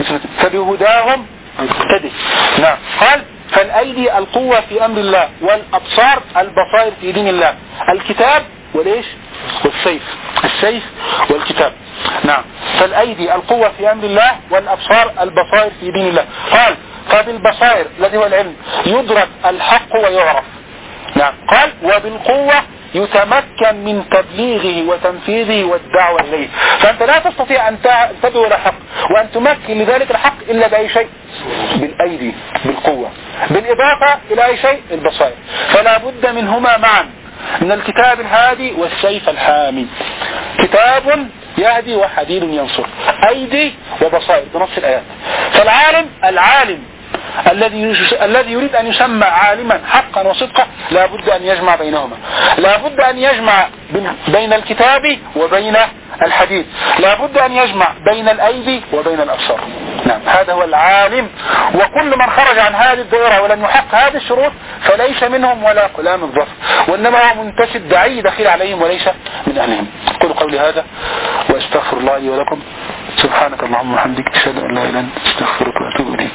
فبهداهم اهتدي. نعم. قال فالأيدي القوة في أمر الله والأبصار البصائر في دين الله، الكتاب والإيش والسيف، السيف والكتاب. نعم. فالأيدي القوة في أمر الله والأبصار البصائر في دين الله. قال فبالبصائر الذي هو العلم يدرك الحق ويعرف. نعم. قال وبالقوة يتمكن من تبليغه وتنفيذه والدعوة إليه. فأنت لا تستطيع أن تدعو إلى الحق وأن تمكن لذلك الحق إلا بأي شيء؟ بالأيدي، بالقوة، بالإضافة إلى أي شيء؟ البصائر. فلا بد منهما معا، من الكتاب الهادي والسيف الحامي. كتاب يهدي وحديد ينصر، أيدي وبصائر بنص الآيات. فالعالم الذي يريد أن يسمى عالما حقا وصدقا لا بد أن يجمع بينهما، لا بد أن يجمع بين الكتاب وبين الحديد، لا بد أن يجمع بين الأيدي وبين الأبصار. نعم. هذا هو العالم، وكل من خرج عن هذه الدائرة ولم يحقق هذه الشروط فليس منهم ولا قلام الظفر، وإنما هو منتسب دعي دخيل عليهم وليس من أهلهم. قولوا قولي هذا وأستغفر الله لي ولكم. سبحانك اللهم وبحمدك أشهد أن لا إله إلا أنت أستغفرك وأتوب إليك.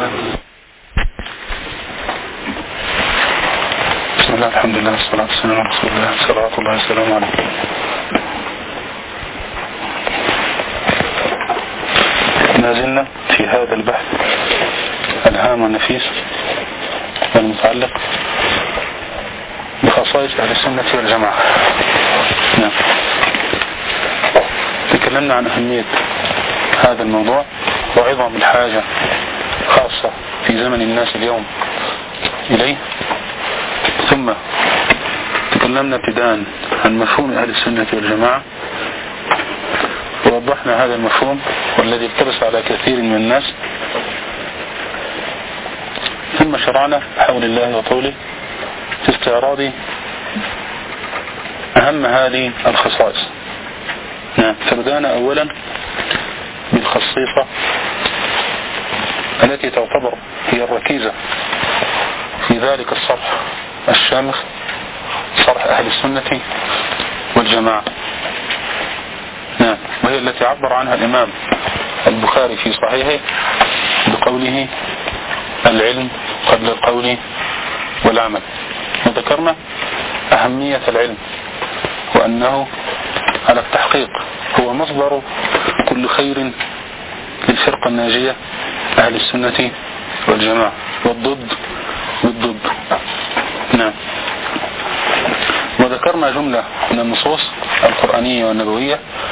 بسم الله الحمد لله والصلاة والسلام على رسول الله صلوات الله وسلامه عليه. ما زلنا في هذا البحث الهام والنفيس المتعلق بخصائص أهل السنة والجماعة. نعم. تكلمنا عن أهمية هذا الموضوع وعظم الحاجة خاصة في زمن الناس اليوم إليه، ثم تكلمنا ابتداء عن مفهوم أهل السنة والجماعة ووضحنا هذا المفهوم والذي التبس على كثير من الناس، ثم شرعنا بحول الله وطوله في استعراض أهم هذه الخصائص. فبدأنا أولا بالخصيصة التي تعتبر هي الركيزة في ذلك الصرح الشامخ، صرح أهل السنة والجماعة. وهي التي عبر عنها الإمام البخاري في صحيحه بقوله العلم قبل القول والعمل. وذكرنا أهمية العلم وأنه على التحقيق هو مصدر كل خير للفرقة الناجية أهل السنة والجماعة، والضد بالضد. نعم. وذكرنا جملة من النصوص القرآنية والنبوية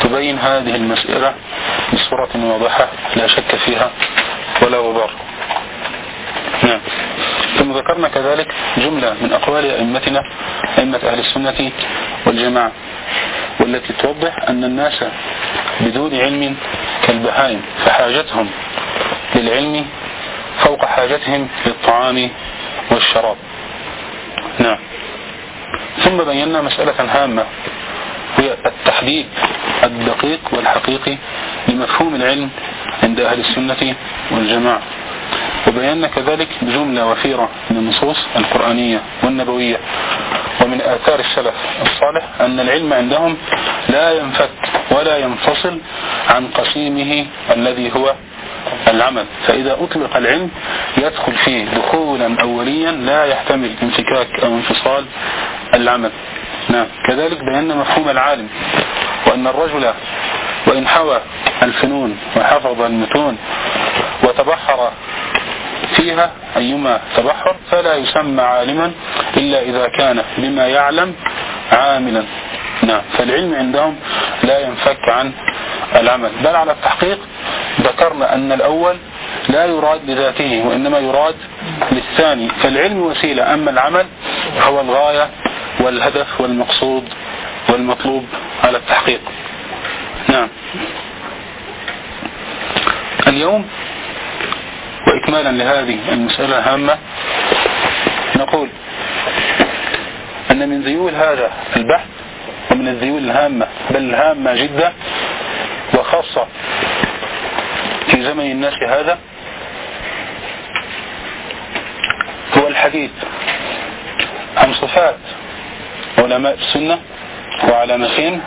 تبين هذه المسألة بصورة واضحة لا شك فيها ولا غبار. نعم. ثم ذكرنا كذلك جملة من أقوال أئمتنا أئمة أهل السنة والجماعة، والتي توضح أن الناس بدون علم كالبهائم، فحاجتهم للعلم فوق حاجتهم للطعام والشراب. نعم. ثم بينا مسألة هامة هي التحديد الدقيق والحقيقي لمفهوم العلم عند أهل السنة والجماعة، وبينا كذلك بجملة وفيرة من النصوص القرآنية والنبوية ومن آثار السلف الصالح أن العلم عندهم لا ينفك ولا ينفصل عن قسيمه الذي هو العمل، فإذا أطلق العلم يدخل فيه دخولا أوليا لا يحتمل انفكاك أو انفصال العمل. نعم. كذلك بينا مفهوم العالم، وأن الرجل وإن حوى الفنون وحفظ المتون وتبحر فيها أيما تبحر فلا يسمى عالما إلا إذا كان بما يعلم عاملا. نعم. فالعلم عندهم لا ينفك عن العمل، بل على التحقيق ذكرنا أن الأول لا يراد لذاته وإنما يراد للثاني، فالعلم وسيلة، أما العمل هو الغاية والهدف والمقصود والمطلوب على التحقيق. نعم. اليوم وإكمالا لهذه المسألة الهامة نقول أن من ذيول هذا البحث ومن الذيول الهامة بل الهامة جدا وخاصة في زمن الناس هذا هو الحديث عن صفات علماء السنة وعلامتهم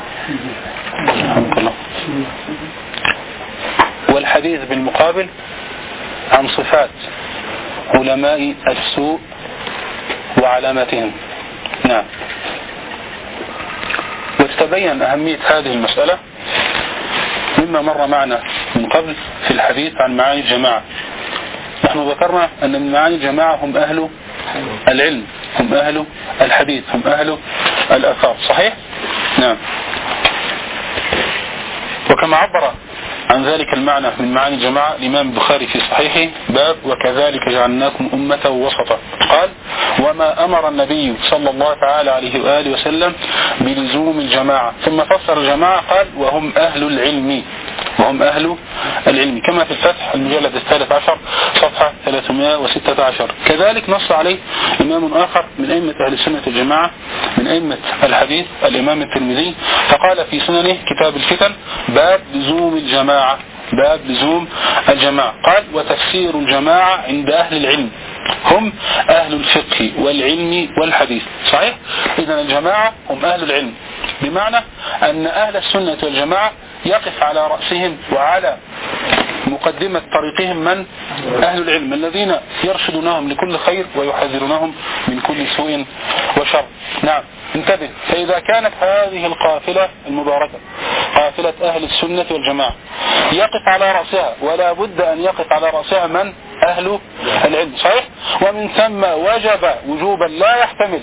والحديث بالمقابل عن صفات علماء السوء وعلاماتهم. نعم. وتتبين أهمية هذه المسألة مما مر معنا من قبل في الحديث عن معاني الجماعة. نحن ذكرنا أن من معاني الجماعة هم أهل العلم، هم أهل الحديث، هم أهل الآثار. صحيح؟ نعم. وكما عبر عن ذلك المعنى من معاني الجماعة الإمام البخاري في صحيحه باب وكذلك جعلناكم أمة وسطا، قال وما أمر النبي صلى الله تعالى عليه وآله وسلم بلزوم الجماعة، ثم فسر الجماعة قال وهم أهل العلم، وهم أهل العلم، كما في الفتح المجلد 13 صفحة 316. كذلك نص عليه إمام آخر من أئمة أهل السنة والجماعة من أئمة الحديث الإمام الترمذي، فقال في سننه كتاب الفتن باب لزوم الجماعة، باب لزوم الجماعة، قال وتفسير الجماعة عند أهل العلم هم أهل الفقه والعلم والحديث. صحيح؟ إذن الجماعة هم أهل العلم، بمعنى أن أهل السنة والجماعة يقف على رأسهم وعلى مقدمة طريقهم من أهل العلم الذين يرشدونهم لكل خير ويحذرونهم من كل سوء وشر. نعم. انتبه، فإذا كانت هذه القافلة المباركة قافلة أهل السنة والجماعة يقف على رأسها، ولا بد أن يقف على رأسها من أهل العلم. صحيح؟ ومن ثم وجب وجوبا لا يحتمل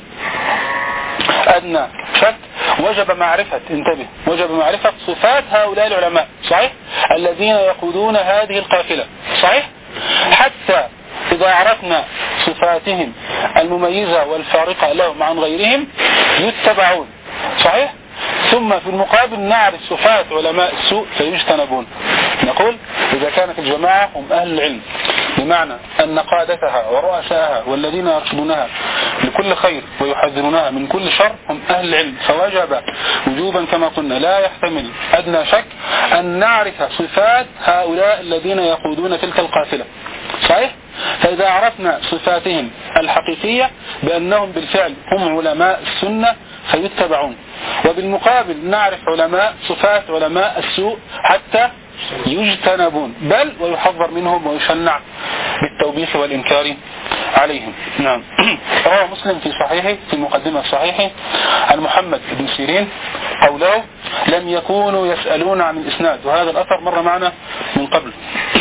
أدنى شك وجب معرفة، انتبه، وجب معرفة صفات هؤلاء العلماء. صحيح؟ الذين يقودون هذه القافلة. صحيح؟ حتى إذا عرفنا صفاتهم المميزة والفارقة لهم عن غيرهم يتبعون. صحيح؟ ثم في المقابل نعرف صفات علماء السوء فيجتنبون. نقول إذا كانت الجماعة هم أهل العلم، بمعنى أن قادتها ورؤساءها والذين يرشدونها لكل خير ويحذرونها من كل شر هم أهل العلم، فوجب وجوبا كما قلنا لا يحتمل أدنى شك أن نعرف صفات هؤلاء الذين يقودون تلك القافلة. صحيح؟ فإذا عرفنا صفاتهم الحقيقية بأنهم بالفعل هم علماء السنة فيتبعون، وبالمقابل نعرف صفات علماء السوء حتى يجتنبون، بل ويحذر منهم ويشنع بالتوبيخ والإنكار عليهم. نعم. رواه مسلم في صحيحه في مقدمة صحيحه عن محمد بن سيرين قوله لم يكونوا يسألون عن الإسناد، وهذا الأثر مر معنا من قبل.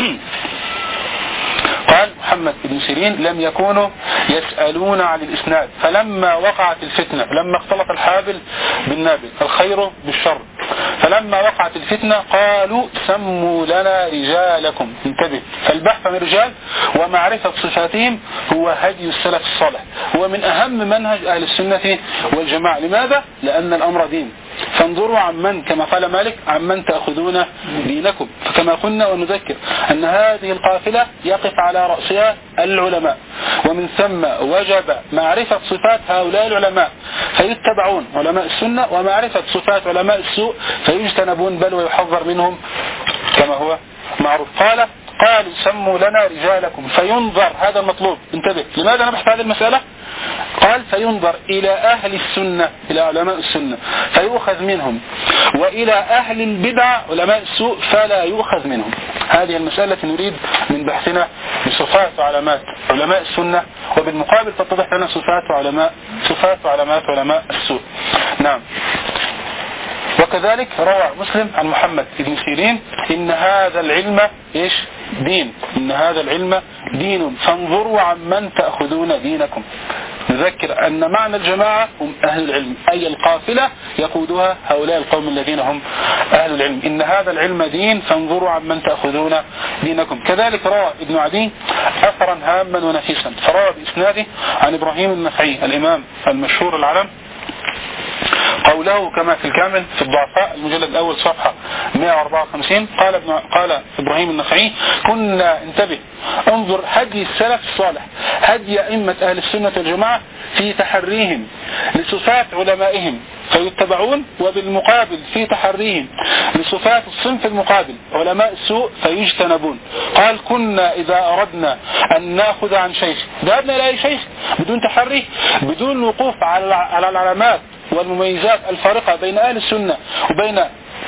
قال محمد بن سيرين لم يكونوا يسألون عن الإسناد، فلما وقعت الفتنة، لما اختلط الحابل بالنابل، الخير بالشر، فلما وقعت الفتنة قالوا سموا لنا رجالكم. انتبه، فالبحث عن الرجال ومعرفة صفاتهم هو هدي السلف الصالح، هو من أهم منهج أهل السنة والجماعة. لماذا؟ لأن الأمر دين. فانظروا عمن، كما قال مالك، عمن تأخذون دينكم. فكما قلنا ونذكر أن هذه القافلة يقف على رأسها العلماء، ومن ثم وجب معرفة صفات هؤلاء العلماء فيتبعون علماء السنة، ومعرفة صفات علماء السوء فيجتنبون بل ويحذر منهم كما هو معروف. قالوا سموا لنا رجالكم فينظر، هذا المطلوب. انتبه، لماذا نبحث هذه المسألة؟ قال فينظر إلى أهل السنة، إلى علماء السنة فيؤخذ منهم، وإلى أهل البدع علماء السوء فلا يؤخذ منهم. هذه المسألة نريد من بحثنا بصفات وعلامات علماء السنة، وبالمقابل تتضح لنا صفات وعلامات علماء السوء. نعم. وكذلك روى مسلم عن محمد بن سيرين إن هذا العلم دين، إن هذا العلم دين فانظروا عمن تأخذون دينكم. نذكر أن معنى الجماعة هم أهل العلم، أي القافلة يقودها هؤلاء القوم الذين هم أهل العلم. إن هذا العلم دين فانظروا عمن تأخذون دينكم. كذلك روى ابن عدي أثرا هاما ونفيسا، فروى بإسناده عن إبراهيم النخعي الإمام المشهور العلم قوله كما في الكامل في الضعفاء المجلد الأول صفحة 154. قال إبراهيم النخعي كنا، انتبه، انظر هدي السلف الصالح، هدي أئمة أهل السنة والجماعة في تحريهم لصفات علمائهم فيتبعون، وبالمقابل في تحريهم لصفات الصنف المقابل علماء السوء فيجتنبون. قال كنا إذا أردنا أن نأخذ عن شيخ ذهبنا إلى أي شيخ بدون تحري، بدون وقوف على العلامات والمميزات الفارقة بين أهل السنة وبين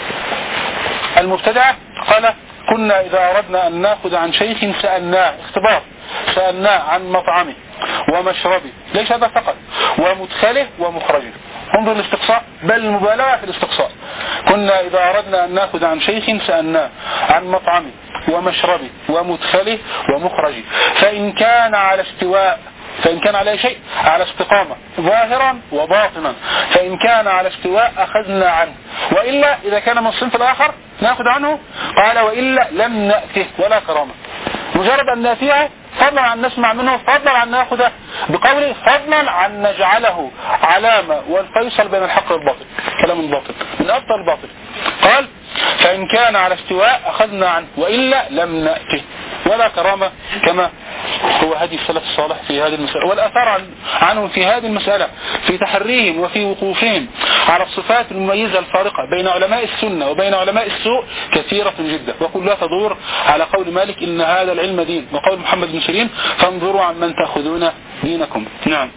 المبتدعة. قال كنا إذا أردنا أن نأخذ عن شيخ سألناه، اختبار، سألناه عن مطعمه ومشربه، ليش هذا فقط، ومدخله ومخرجه. انظر الاستقصاء، بل المبالغة في الاستقصاء. كنا إذا أردنا أن نأخذ عن شيخ سألناه عن مطعمه ومشربه ومدخله ومخرجه، فإن كان على استواء، فإن كان على شيء على استقامة ظاهرا وباطنا، فإن كان على استواء أخذنا عنه، وإلا إذا كان من الصنف الآخر نأخذ عنه. قال وإلا لم نأته ولا كرامة، مجرد أن نأتيه فضلا عن نسمع منه، فضلا عن نأخذه بقوله، فضلا عن نجعله علامة والفيصل بين الحق والباطل، كلام الباطل من أبطل الباطل. قال فإن كان على استواء أخذنا عنه، وإلا لم نأته ولا كرامة، كما هو هدي السلف الصالح في هذه المسألة. والأثار عنهم في هذه المسألة في تحريهم وفي وقوفهم على الصفات المميزة الفارقة بين علماء السنة وبين علماء السوء كثيرة جدا، وكلها تدور على قول مالك إن هذا العلم دين، وقول محمد بن سيرين فانظروا عمن تأخذون دينكم. نعم.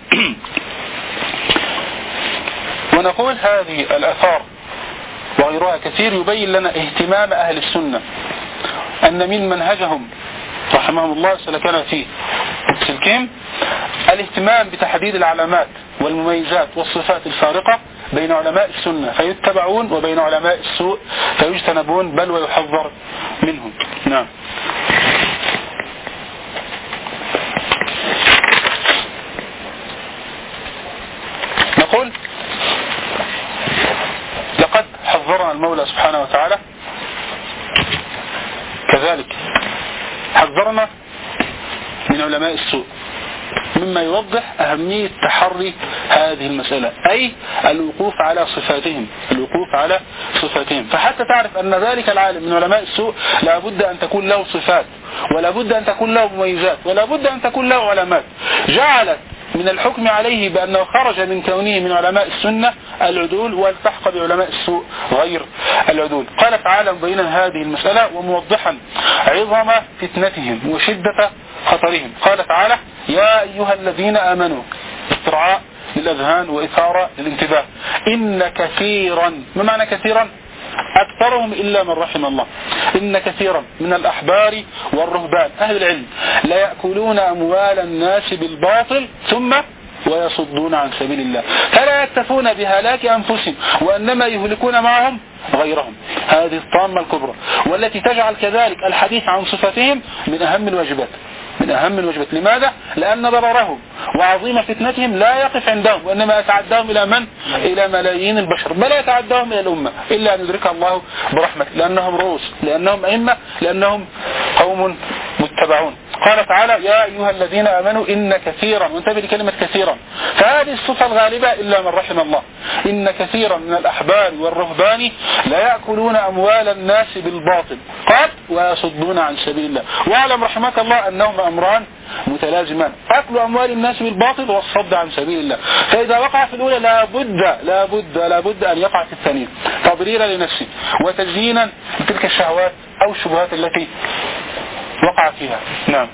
ونقول هذه الأثار وغيرها كثير يبين لنا اهتمام أهل السنة، أن من منهجهم رحمهم الله سلكنا فيه سلكهم الاهتمام بتحديد العلامات والمميزات والصفات الفارقة بين علماء السنة فيتبعون، وبين علماء السوء فيجتنبون بل ويحذر منهم. نعم. نقول لقد حذرنا المولى سبحانه وتعالى، كذلك حذرنا من علماء السوء، مما يوضح أهمية تحري هذه المسألة، أي الوقوف على صفاتهم. فحتى تعرف أن ذلك العالم من علماء السوء لابد أن تكون له صفات، ولابد أن تكون له مميزات، ولابد أن تكون له علامات جعلت من الحكم عليه بأنه خرج من كونه من علماء السنة العدول، والتحق بعلماء السوء غير العدول. قال تعالى مبينا هذه المسألة وموضحا عظم فتنتهم وشدة خطرهم. قال تعالى يا أيها الذين آمنوا، استرعاء للأذهان وإثارة للانتباه، إن كثيرا، ما معنى كثيرا؟ أكثرهم إلا من رحم الله، إن كثيرا من الأحبار والرهبان أهل العلم لا يأكلون أموال الناس بالباطل ثم ويصدون عن سبيل الله، فلا يكتفون بهلاك أنفسهم وإنما يهلكون معهم غيرهم. هذه الطامة الكبرى والتي تجعل كذلك الحديث عن صفاتهم من أهم الواجبات، من أهم الواجبات. لماذا؟ لأن ضررهم وعظيم فتنتهم لا يقف عندهم، وإنما يتعداهم إلى من؟ إلى ملايين البشر، بل يتعداهم إلى الأمة إلا أن يدركها الله برحمته، لأنهم رؤوس، لأنهم أئمة، لأنهم قوم متبعون. قال تعالى: يا أيها الذين آمنوا إن كثيرا، وانتبه لكلمة كثيرا، فهذه الصفة الغالبة إلا من رحم الله. إن كثيرا من الأحبار والرهبان لا يأكلون أموال الناس بالباطل، قال: ويصدون عن سبيل الله. واعلم رحمك الله أنهم أمران متلازمان: أكل أموال الناس بالباطل والصد عن سبيل الله. فإذا وقع في الأولى لا بد أن يقع في الثانية، تضريرا لنفسه وتزيينا لتلك الشهوات أو الشبهات التي وقع فيها. نعم.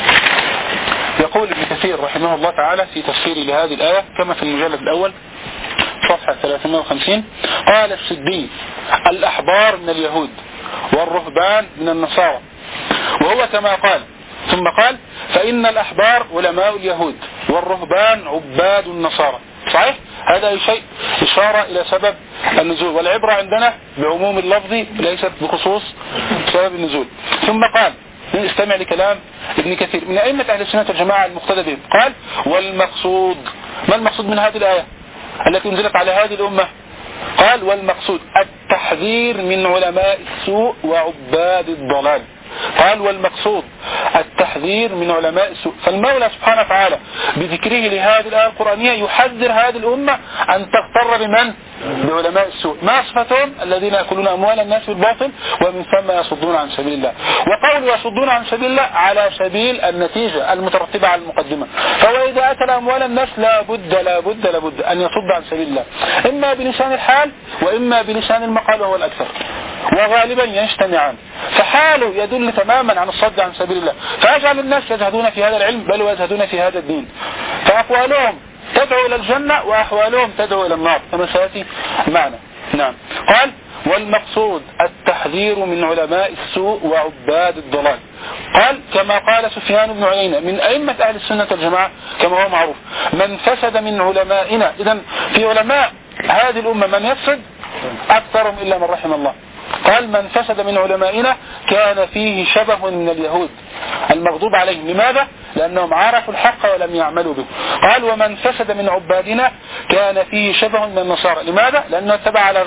يقول ابن كثير رحمه الله تعالى في تفسيره لهذه الآية كما في المجلد الأول صفحة 350: قال السدي: الأحبار من اليهود والرهبان من النصارى، وهو كما قال. ثم قال: فإن الأحبار علماء اليهود والرهبان عباد النصارى. صحيح؟ هذا شيء إشارة إلى سبب النزول، والعبرة عندنا بعموم اللفظ ليست بخصوص سبب النزول. ثم قال: استمع لكلام ابن كثير من أئمة أهل السنة والجماعة المقتدى بهم، قال: والمقصود، ما المقصود من هذه الآية التي انزلت على هذه الأمة؟ قال: والمقصود التحذير من علماء السوء وعباد الضلال. قال: والمقصود التحذير من علماء السوء. فالمولى سبحانه وتعالى بذكره لهذه الآية القرآنية يحذر هذه الأمة أن تغتر بمن؟ بعلماء السوء. ما صفتهم؟ الذين يأكلون أموال الناس بالباطل ومن ثم يصدون عن سبيل الله. وقول يصدون عن سبيل الله على سبيل النتيجة المترتبة على المقدمة. فهو إذا أكل أموال الناس لا بد أن يصد عن سبيل الله، إما بلسان الحال وإما بلسان المقال، وهو الأكثر، وغالبا يجتمعان. فحاله يدل تماما عن الصد عن سبيل الله، فيجعل الناس يزهدون في هذا العلم بل ويزهدون في هذا الدين، فأقوالهم تدعو إلى الجنة وأحوالهم تدعو إلى النار كما سيأتي معنا. نعم. قال: والمقصود التحذير من علماء السوء وعباد الضلال. قال: كما قال سفيان بن عيينة من أئمة أهل السنة والجماعة كما هو معروف: من فسد من علمائنا. إذن في علماء هذه الأمة من يفسد أكثرهم إلا من رحم الله. قال: من فسد من علمائنا كان فيه شبه من اليهود المغضوب عليهم. لماذا؟ لأنهم عرفوا الحق ولم يعملوا به. قال: ومن فسد من عبادنا كان فيه شبه من النصارى. لماذا؟ لأنه اتبع على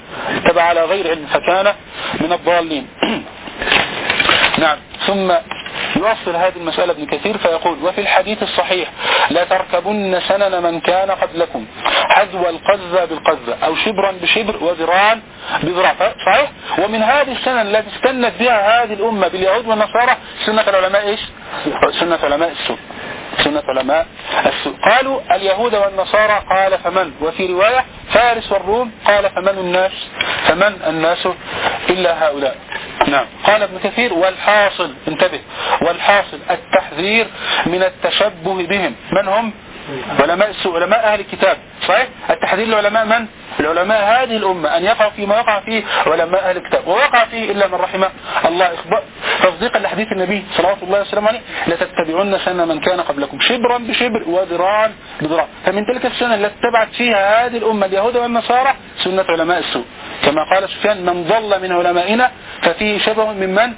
غير علم فكان من الضالين. نعم. ثم يوصل هذه المسألة ابن كثير فيقول: وفي الحديث الصحيح: لا تركبن سنن من كان قبلكم حذو القذة بالقذة أو شبرا بشبر وذراعا بذراع. صحيح؟ ومن هذه السنن التي استنت بها هذه الأمة باليهود والنصارى سنة العلماء إيش؟ سنة علماء السوء. سنة علماء السوء. قالوا: اليهود والنصارى. قال: فمن؟ وفي رواية: فارس والروم. قال: فمن الناس إلا هؤلاء. نعم. قال ابن كثير: والحاصل، انتبه، والحاصل التحذير من التشبه بهم. من هم؟ علماء السوء، علماء أهل الكتاب. صحيح؟ التحذير لعلماء من؟ العلماء هذه الأمة أن يقع فيما وقع فيه علماء أهل الكتاب، ووقع فيه إلا من رحمه الله، تصديقا لحديث النبي صلى الله عليه وسلم: لتتبعن سنن من كان قبلكم شبرا بشبر وذراعا بذراع. فمن تلك السنة التي اتبعت فيها هذه الأمة اليهود والنصارى سنة علماء السوء، كما قال سفيان: من ضل من علمائنا ففيه شبه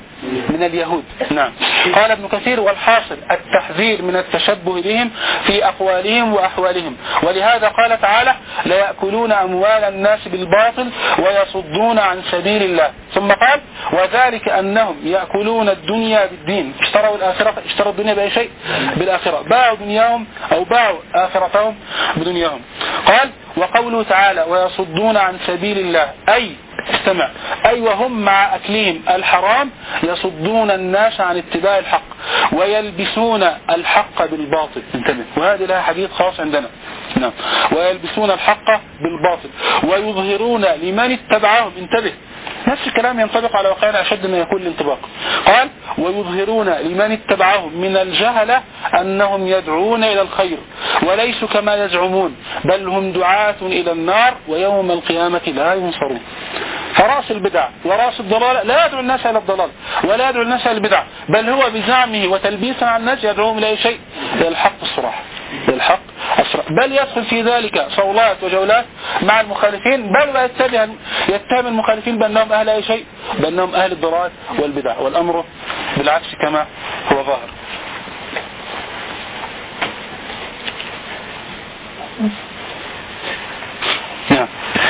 من اليهود. نعم. قال ابن كثير: والحاصل التحذير من التشبه بهم في أقوالهم وأحوالهم. ولهذا قال تعالى: لا يأكلون أموال الناس بالباطل ويصدون عن سبيل الله. ثم قال: وذلك أنهم يأكلون الدنيا بالدين. اشتروا الدنيا بأي شيء؟ بالآخرة. باعوا دنياهم أو باعوا آخرتهم بدنياهم. قال: وقوله تعالى: ويصدون عن سبيل الله، أي استمع، أي وهم مع أكلهم الحرام يصدون الناس عن اتباع الحق ويلبسون الحق بالباطل. انتبه، وهذه لها حديث خاص عندنا. نعم. ويلبسون الحق بالباطل ويظهرون لمن اتبعهم. انتبه، نفس الكلام ينطبق على واقعنا أشد ما يكون الانطباق. قال: ويظهرون لمن اتبعهم من الجهلة أنهم يدعون إلى الخير وليسوا كما يزعمون، بل هم دعاة إلى النار ويوم القيامة لا ينصرون. فرأس البدع ورأس الضلال لا يدعو الناس إلى الضلال ولا يدعو الناس إلى البدع، بل هو بزعمه وتلبيسا على الناس يدعوهم إلى شيء؟ إلى الحق الصراحة، الحق أسرع، بل يدخل في ذلك صولات وجولات مع المخالفين، بل يتهم المخالفين بأنهم أهل أي شيء، بأنهم أهل الضلال والبدع، والأمر بالعكس كما هو ظاهر. نعم.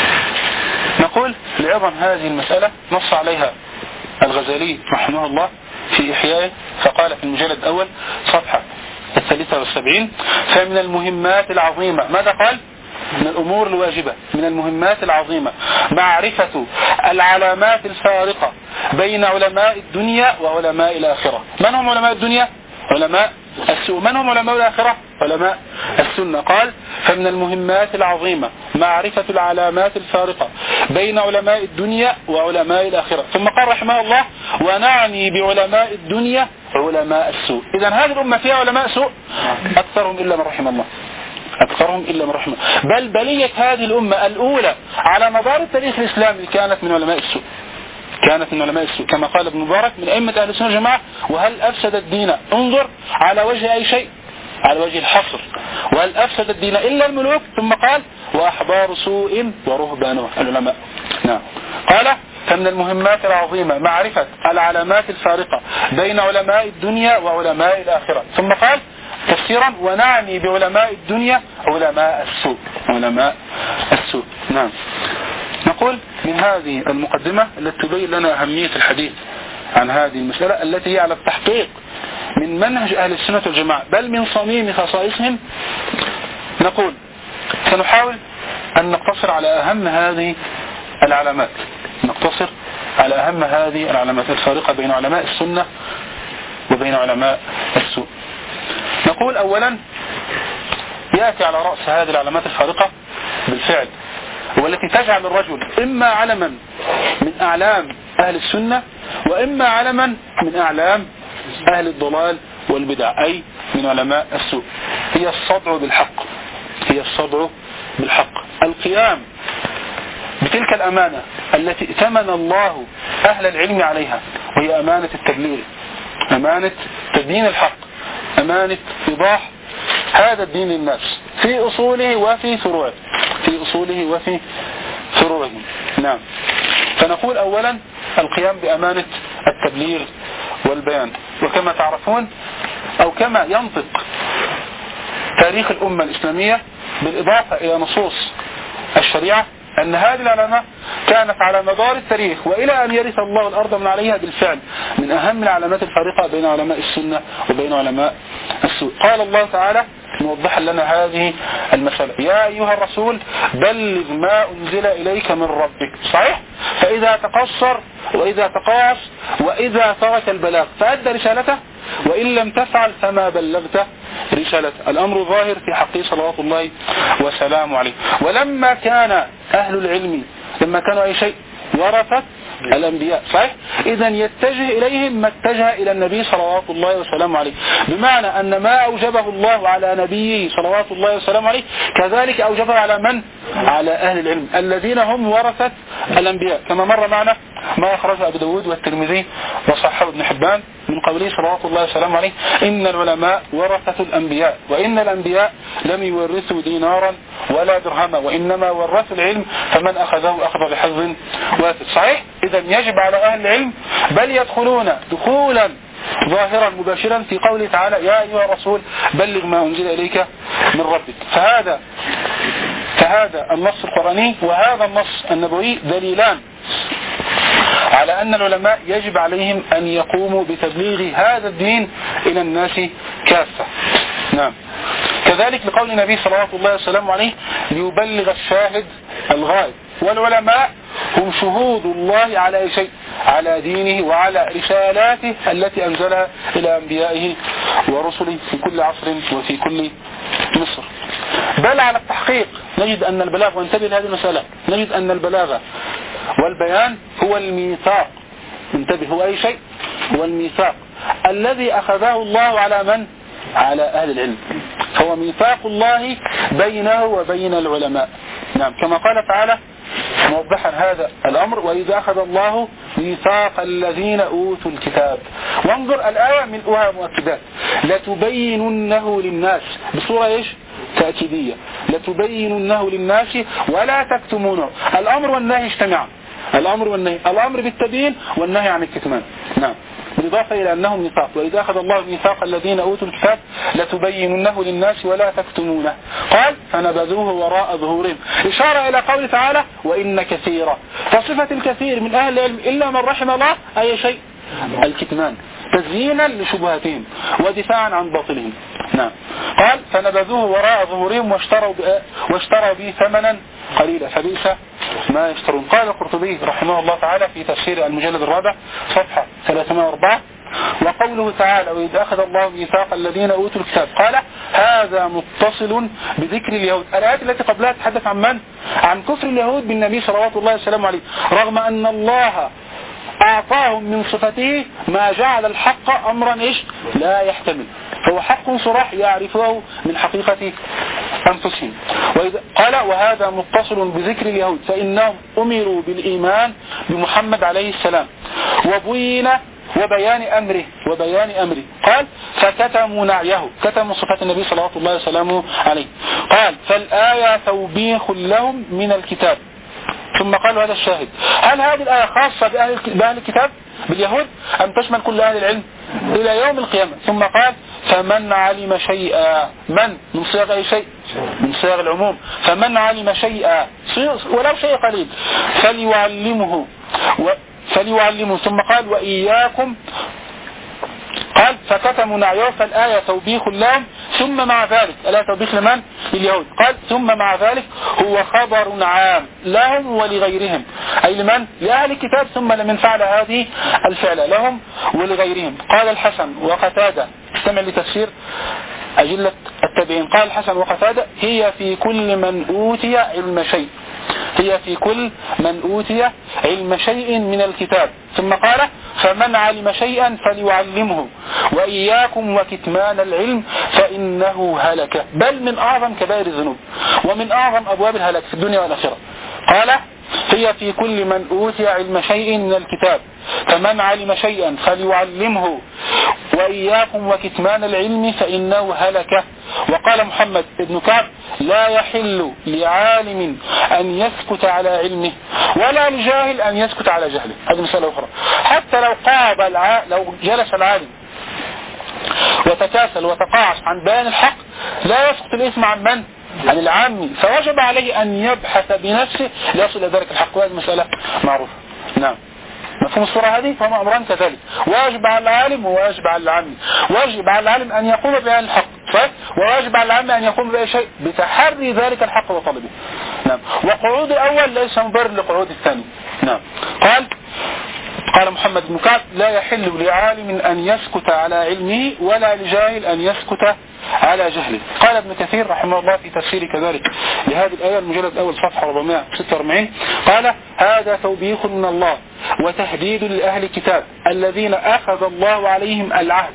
نقول لعظم هذه المسألة نص عليها الغزالي رحمه الله في إحيائه، فقال في المجلد الأول صفحة 73: فمن المهمات العظيمة، ماذا قال؟ من الأمور الواجبة، من المهمات العظيمة معرفة العلامات الفارقة بين علماء الدنيا وعلماء الآخرة. من هم علماء الدنيا؟ علماء السوء. من هم علماء الآخرة؟ علماء السنة. قال فمن المهمات العظيمة معرفة العلامات الفارقة بين علماء الدنيا وعلماء الآخرة. ثم قال رحمه الله: ونعني بعلماء الدنيا علماء السوء. إذن هذه الأمة فيها علماء سوء أكثرهم إلا من رحم الله، أكثرهم إلا من رحمه. بل بلية هذه الأمة الأولى على مدار التاريخ الإسلامي كانت من علماء السوء، كانت من علماء السوء، كما قال ابن مبارك من أئمة أهل السنة والجماعة: وهل أفسد الدين، انظر على وجه أي شيء، على وجه الحصر، وهل أفسد الدين إلا الملوك. ثم قال: وأحبار سوء ورهبان العلماء. نعم. قال فمن المهمات العظيمة معرفة العلامات الفارقة بين علماء الدنيا وعلماء الآخرة. ثم قال تفسيرا: ونعني بعلماء الدنيا علماء السوء، علماء السوء. نعم. نقول من هذه المقدمة التي تبين لنا أهمية الحديث عن هذه المسألة التي هي على التحقيق من منهج أهل السنة والجماعة، بل من صميم خصائصهم. نقول سنحاول أن نقتصر على أهم هذه العلامات، نقتصر على أهم هذه العلامات الفارقة بين علماء السنة وبين علماء السوء. نقول أولا يأتي على رأس هذه العلامات الفارقة بالفعل، والتي تجعل الرجل إما علما من أعلام أهل السنة وإما علما من أعلام أهل الضلال والبدع، أي من علماء السوء. هي الصدع بالحق، هي الصدع بالحق، القيام بتلك الأمانة التي ائتمن الله أهل العلم عليها، وهي أمانة التبليغ، أمانة تبيين الحق، أمانة إيضاح هذا الدين للناس في أصوله وفي فروعه، في أصوله وفي فروعه. نعم. فنقول أولا القيام بأمانة التبليغ والبيان. وكما تعرفون أو كما ينطق تاريخ الأمة الإسلامية بالإضافة إلى نصوص الشريعة أن هذه العلامة كانت على مدار التاريخ وإلى أن يرث الله الأرض من عليها بالفعل من أهم العلامات الفارقة بين علماء السنة وبين علماء السوء. قال الله تعالى موضحا لنا هذه المسألة: يا أيها الرسول بلغ ما أنزل إليك من ربك. صحيح؟ فإذا تقصر وإذا تقاص وإذا ترك البلاغ فأدى رسالته، وإن لم تفعل فما بلغت رسالته. الأمر ظاهر في حقه صلوات الله وسلامه عليه. ولما كان أهل العلم لما كانوا أي شيء ورثة الأنبياء، صحيح؟ إذا يتجه إليهم ما اتجه إلى النبي صلوات الله وسلامه عليه، بمعنى أن ما أوجبه الله على نبيه صلوات الله وسلامه عليه كذلك أوجبه على من؟ على أهل العلم الذين هم ورثة الأنبياء، كما مر معنا ما أخرجه أبو داود والترمذي وصححه ابن حبان من قوله صلوات الله وسلامه عليه: إن العلماء ورثة الأنبياء، وإن الأنبياء لم يورثوا دينارا ولا درهما، وإنما ورثوا العلم فمن أخذه أخذ بحظ وافر. صحيح؟ إذا يجب على أهل العلم بل يدخلون دخولا ظاهرا مباشرا في قوله تعالى: يا أيها الرسول بلغ ما أنزل إليك من ربك. فهذا النص القرآني وهذا النص النبوي دليلان على أن العلماء يجب عليهم أن يقوموا بتبليغ هذا الدين إلى الناس كافة. نعم. كذلك لقول النبي صلوات الله وسلامه عليه: ليبلغ الشاهد الغائب. والعلماء هم شهود الله على أي شيء، على دينه وعلى رسالاته التي أنزلها إلى أنبيائه ورسله في كل عصر وفي كل مصر. بل على التحقيق نجد أن البلاغ، وانتبه لهذه المسألة، نجد أن البلاغ والبيان هو الميثاق. انتبه، هو أي شيء؟ هو الميثاق الذي أخذه الله على من؟ على أهل العلم. هو ميثاق الله بينه وبين العلماء. نعم. كما قال تعالى موضحا هذا الأمر: وإذا أخذ الله ميثاق الذين أوتوا الكتاب. وانظر الآية ملؤها مؤكدات: لتبيننه للناس، بصورة إيش؟ تأكيدية. لتبيننه للناس ولا تكتمونه. الأمر والنهي اجتمعا، الأمر والنهي، الأمر بالتبيين والنهي عن الكتمان. نعم. بالإضافة إلى أنه ميثاق. وإذا أخذ الله ميثاق الذين أوتوا الكتاب لتبيننه للناس ولا تكتمونه. قال فنبذوه وراء ظهورهم، إشارة إلى قوله تعالى وإن كثيرا. فصفة الكثير من أهل العلم إلا من رحم الله أي شيء الكتمان، تزيينا لشبهاتهم ودفاعا عن باطلهم. نعم. قال فنبذوه وراء ظهورهم واشتروا به ثمنا قليلا فبئس ما يشترون. قال القرطبي رحمه الله تعالى في تفسير المجلد الرابع صفحة 304 وقوله تعالى وإذ أخذ الله ميثاق الذين أوتوا الكتاب قال هذا متصل بذكر اليهود. الآيات التي قبلها تتحدث عن من؟ عن كفر اليهود بالنبي صلوات الله وسلامه عليه، رغم أن الله أعطاهم من صفته ما جعل الحق أمرا لا يحتمل، فهو حق صراح يعرفه من حقيقة أنفسهم. قال وهذا متصل بذكر اليهود فإنهم أمروا بالإيمان بمحمد عليه السلام وبيان أمره. قال فكتموا نعيه، كتموا صفات النبي صلى الله عليه وسلم عليه. قال فالآية توبيخ لهم من الكتاب. ثم قال هذا الشاهد، هل هذه الآية خاصة بأهل الكتاب باليهود أم تشمل كل أهل العلم إلى يوم القيامة؟ ثم قال فمن علم شيئا، من صيغ أي شيء؟ من صيغ العموم. فمن علم شيئا ولو شيء قليل فليعلمه. ثم قال وإياكم، قال فكتموا نعيه فالآية توبيخ لهم ثم مع ذلك، الآية توبيخ لمن؟ لليهود. قال ثم مع ذلك هو خبر عام لهم ولغيرهم، أي لمن؟ لأهل الكتاب ثم لمن فعل هذه الفعلة لهم ولغيرهم. قال الحسن وقتادة، استمع لتفسير أجلة التابعين. قال الحسن وقتادة هي في كل من أوتي علم شيء، هي في كل من أوتي علم شيء من الكتاب. ثم قال فمن علم شيئا فليعلمه وإياكم وكتمان العلم فإنه هلك، بل من أعظم كبائر الذنوب ومن أعظم أبواب الهلاك في الدنيا والآخرة. قال هي في كل من أوتي علم شيء من الكتاب فمن علم شيئا فليعلمه وإياكم وكتمان العلم فإنه هلك. وقال محمد بن كعب لا يحل لعالم أن يسكت على علمه ولا لجاهل أن يسكت على جهله. هذه مسألة أخرى. حتى لو جلس العالم وتكاسل وتقاعس عن بيان الحق لا يسقط الإثم عن من؟ عن العام، فوجب عليه أن يبحث بنفسه ليصل إلى ذلك الحق، وهذه مسألة معروفة. نعم، مفهوم الصورة هذه؟ فهم أمران كذلك، واجب على العالم وواجب على العام. واجب على العالم أن يقوم ببيان الحق، صحيح؟ وواجب على العام أن يقوم بأي شيء بتحري ذلك الحق وطلبه. نعم. وقعود الأول ليس مبرر لقعود الثاني. نعم. قال محمد بن كعب لا يحل لعالم أن يسكت على علمه ولا لجاهل أن يسكت على جهله. قال ابن كثير رحمه الله في تفسير كذلك لهذه الآية المجلد الأول صفحة 446 قال هذا توبيخ من الله وتهديد لأهل الكتاب الذين أخذ الله عليهم العهد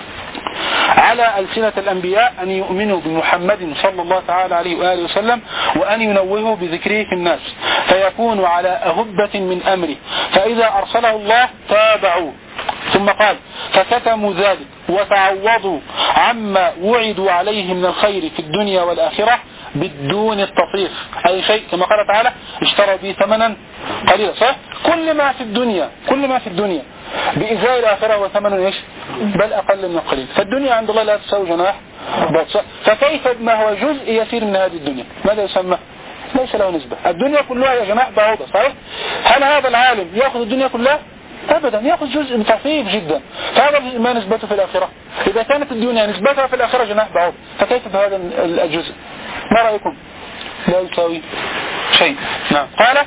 على ألسنة الأنبياء أن يؤمنوا بمحمد صلى الله تعالى عليه وآله وسلم وأن ينوهوا بذكره في الناس فيكون على أهبة من أمره، فإذا أرسله الله تابعوه. ثم قال فكتموا ذلك وتعوضوا عما وعدوا عليه من الخير في الدنيا والآخرة بالدون التطيف، أي شيء كما قال تعالى اشتروا به ثمنا قليلا. صح؟ كل ما في الدنيا بإزاء الآخرة وثمن ايش؟ بل أقل من القليل. فالدنيا عند الله لا تساوي جناح بعوض. فكيف ما هو جزء يسير من هذه الدنيا ماذا يسمى؟ ليس له نسبة. الدنيا كلها هي جناح بعوضة. صحيح؟ هل هذا العالم يأخذ الدنيا كلها؟ أبدا، يأخذ جزء طفيف جدا. فهذا الجزء ما نسبته في الآخرة؟ إذا كانت الدنيا نسبتها في الآخرة جناح بعوض فكيف بهذا الجزء؟ ما رأيكم؟ لا يساوي شيء. نعم. قال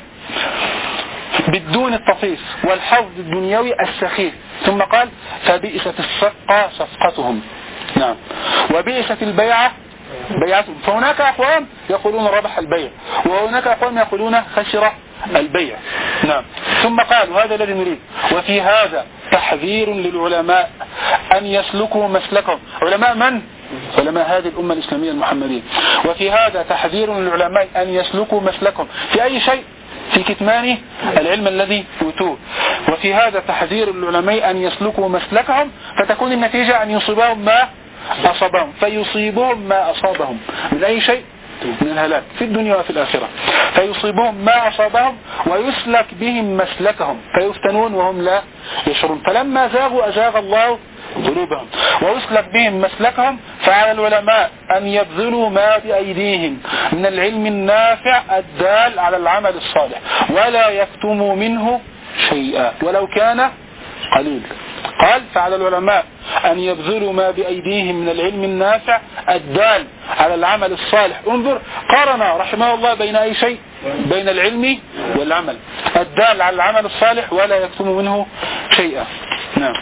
بالدون التطيف والحظ الدنيوي السخيف. ثم قال فبئست الصفقة صفقتهم. نعم. وبئست البيعة بيعتهم. فهناك أقوام يقولون ربح البيع وهناك أقوام يقولون خسر البيع. نعم. ثم قال وهذا الذي نريد وفي هذا تحذير للعلماء أن يسلكوا مسلكهم. علماء من؟ علماء هذه الأمة الإسلامية المحمدية. وفي هذا تحذير للعلماء أن يسلكوا مسلكهم في أي شيء؟ في كتمان العلم الذي أوتوه. وفي هذا تحذير للعلماء أن يسلكوا مسلكهم فتكون النتيجة أن يصيبهم ما أصابهم فيصيبهم ما أصابهم من أي شيء؟ من الهلاك في الدنيا وفي الآخرة، فيصيبهم ما أصابهم ويسلك بهم مسلكهم فيفتنون وهم لا يشعرون. فلما زاغوا أزاغ الله قلوبهم ويسلك بهم مسلكهم. فعلى العلماء أن يبذلوا ما بأيديهم من العلم النافع الدال على العمل الصالح ولا يكتموا منه شيئا ولو كان قليل. قال فعلى العلماء أن يبذلوا ما بأيديهم من العلم النافع الدال على العمل الصالح. انظر قارن رحمه الله بين أي شيء؟ بين العلم والعمل، الدال على العمل الصالح ولا يكتم منه شيئا. نعم.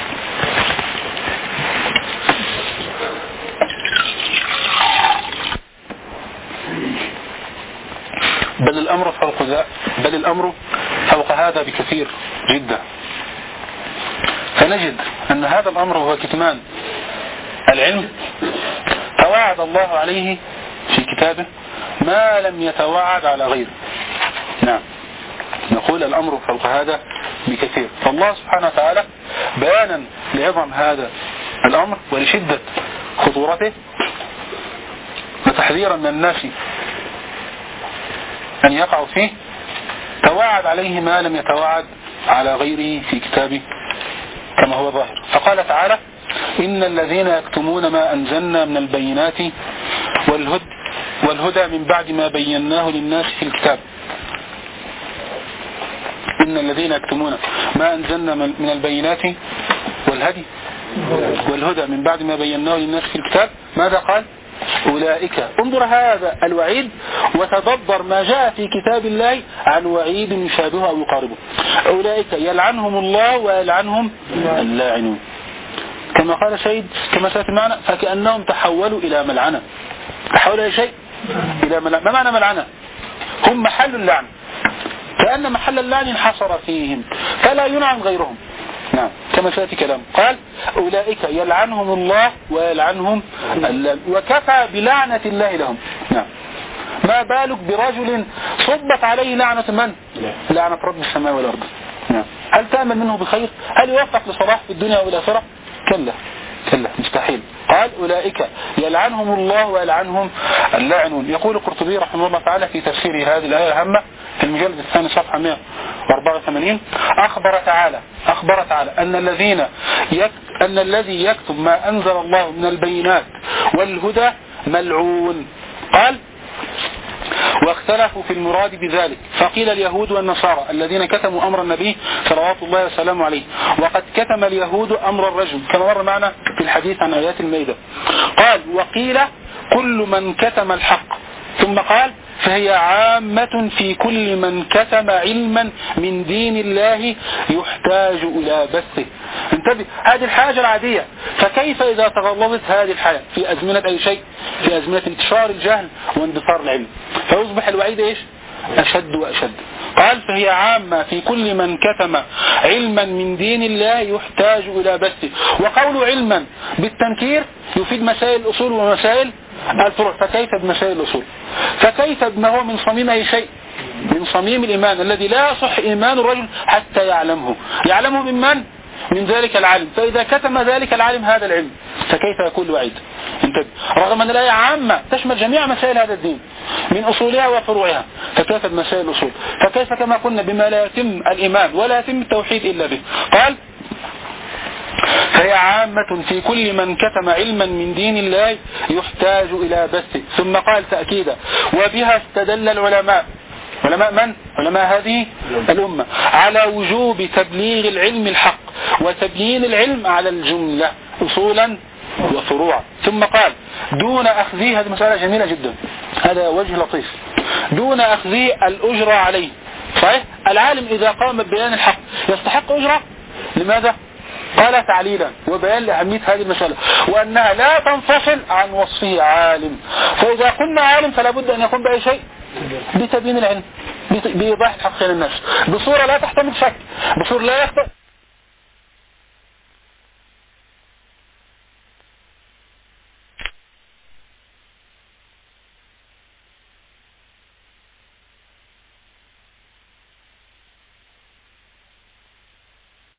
بل الأمر فوق هذا بكثير جدا. فنجد أن هذا الأمر هو كتمان العلم توعد الله عليه في كتابه ما لم يتوعد على غيره. نعم، نقول الأمر فوق هذا بكثير. فالله سبحانه وتعالى بيانا لعظم هذا الأمر ولشدة خطورته وتحذيرا من الناس أن يقعوا فيه توعد عليه ما لم يتوعد على غيره في كتابه كما هو ظاهر. فقال تعالى إن الذين يكتمون ما أنزلنا من البينات والهدى من بعد ما بيناه للناس في الكتاب. إن الذين يكتمون ما أنزلنا من البينات والهدى من بعد ما بيناه للناس في الكتاب. ماذا قال؟ أولئك. انظر هذا الوعيد وتدبر ما جاء في كتاب الله عن وعيد يشابهه أو يقاربه. أولئك يلعنهم الله ويلعنهم اللاعنون. كما قال سيد كما سأتي معنا فكأنهم تحولوا إلى ملعنة. تحولوا إلى شيء إلى ملعنة. ما معنى ملعنة؟ هم محل اللعن، كأن محل اللعن انحصر فيهم فلا يلعن غيرهم. نعم كما سأتي كلام. قال أولئك يلعنهم الله ويلعنهم اللعن وكفى بلعنة الله لهم. نعم. ما بالك برجل صبت عليه لعنة من؟ لعنة رب السماء والأرض. نعم. هل تأمل منه بخير؟ هل يوفق لصلاح في الدنيا والآخرة؟ كلا مستحيل. قال أولئك يلعنهم الله ويلعنهم اللاعنون. يقول القرطبي رحمه الله تعالى في تفسير هذه الآية الهامة في المجلد الثاني صفحة 184 أخبر تعالى أن الذي يكتب ما أنزل الله من البينات والهدى ملعون. قال واختلفوا في المراد بذلك فقيل اليهود والنصارى الذين كتموا أمر النبي صلوات الله وسلامه عليه وقد كتم اليهود أمر الرجل كما مر معنا في الحديث عن آيات المائدة. قال وقيل كل من كتم الحق. ثم قال فهي عامة في كل من كتم علما من دين الله يحتاج إلى بثه. انتبه، هذه الحاجة العادية، فكيف إذا تغلظت هذه الحاجة في أزمنة أي شيء، في أزمنة انتشار الجهل واندثار العلم، فيصبح الوعيد إيش؟ أشد وأشد. قال فهي عامة في كل من كتم علما من دين الله يحتاج إلى بثه. وقول علما بالتنكير يفيد مسائل الأصول ومسائل الفروع، فكيف بمسائل الأصول؟ فكيف بما هو من صميم أي شيء، من صميم الإيمان الذي لا يصح إيمان الرجل حتى يعلمه من من؟ من ذلك العالم. فإذا كتم ذلك العالم هذا العلم فكيف يكون وعيد؟ انتبه، رغم أن الآية عامة تشمل جميع مسائل هذا الدين من أصولها وفروعها، فكيف بمسائل الأصول؟ فكيف كما قلنا بما لا يتم الإيمان ولا يتم التوحيد إلا به؟ قال فهي عامة في كل من كتم علما من دين الله يحتاج إلى بثه. ثم قال تأكيدا وبها استدل العلماء من؟ علماء هذه الأمة على وجوب تبليغ العلم الحق وتبيين العلم على الجملة أصولا وفروعا. ثم قال دون أخذه، هذه مسألة جميلة جدا، هذا وجه لطيف، دون أخذه الأجرة عليه. صحيح العالم إذا قام ببيان الحق يستحق أجرة. لماذا؟ قال تعليلا وبيان لأهمية هذه المسألة وأنها لا تنفصل عن وصفه عالم. فإذا قلنا عالم فلا بد أن يقوم بأي شيء، بتبيين العلم، بإيضاح الحق للناس بصورة لا تحتمل شك، بصورة لا يخطئ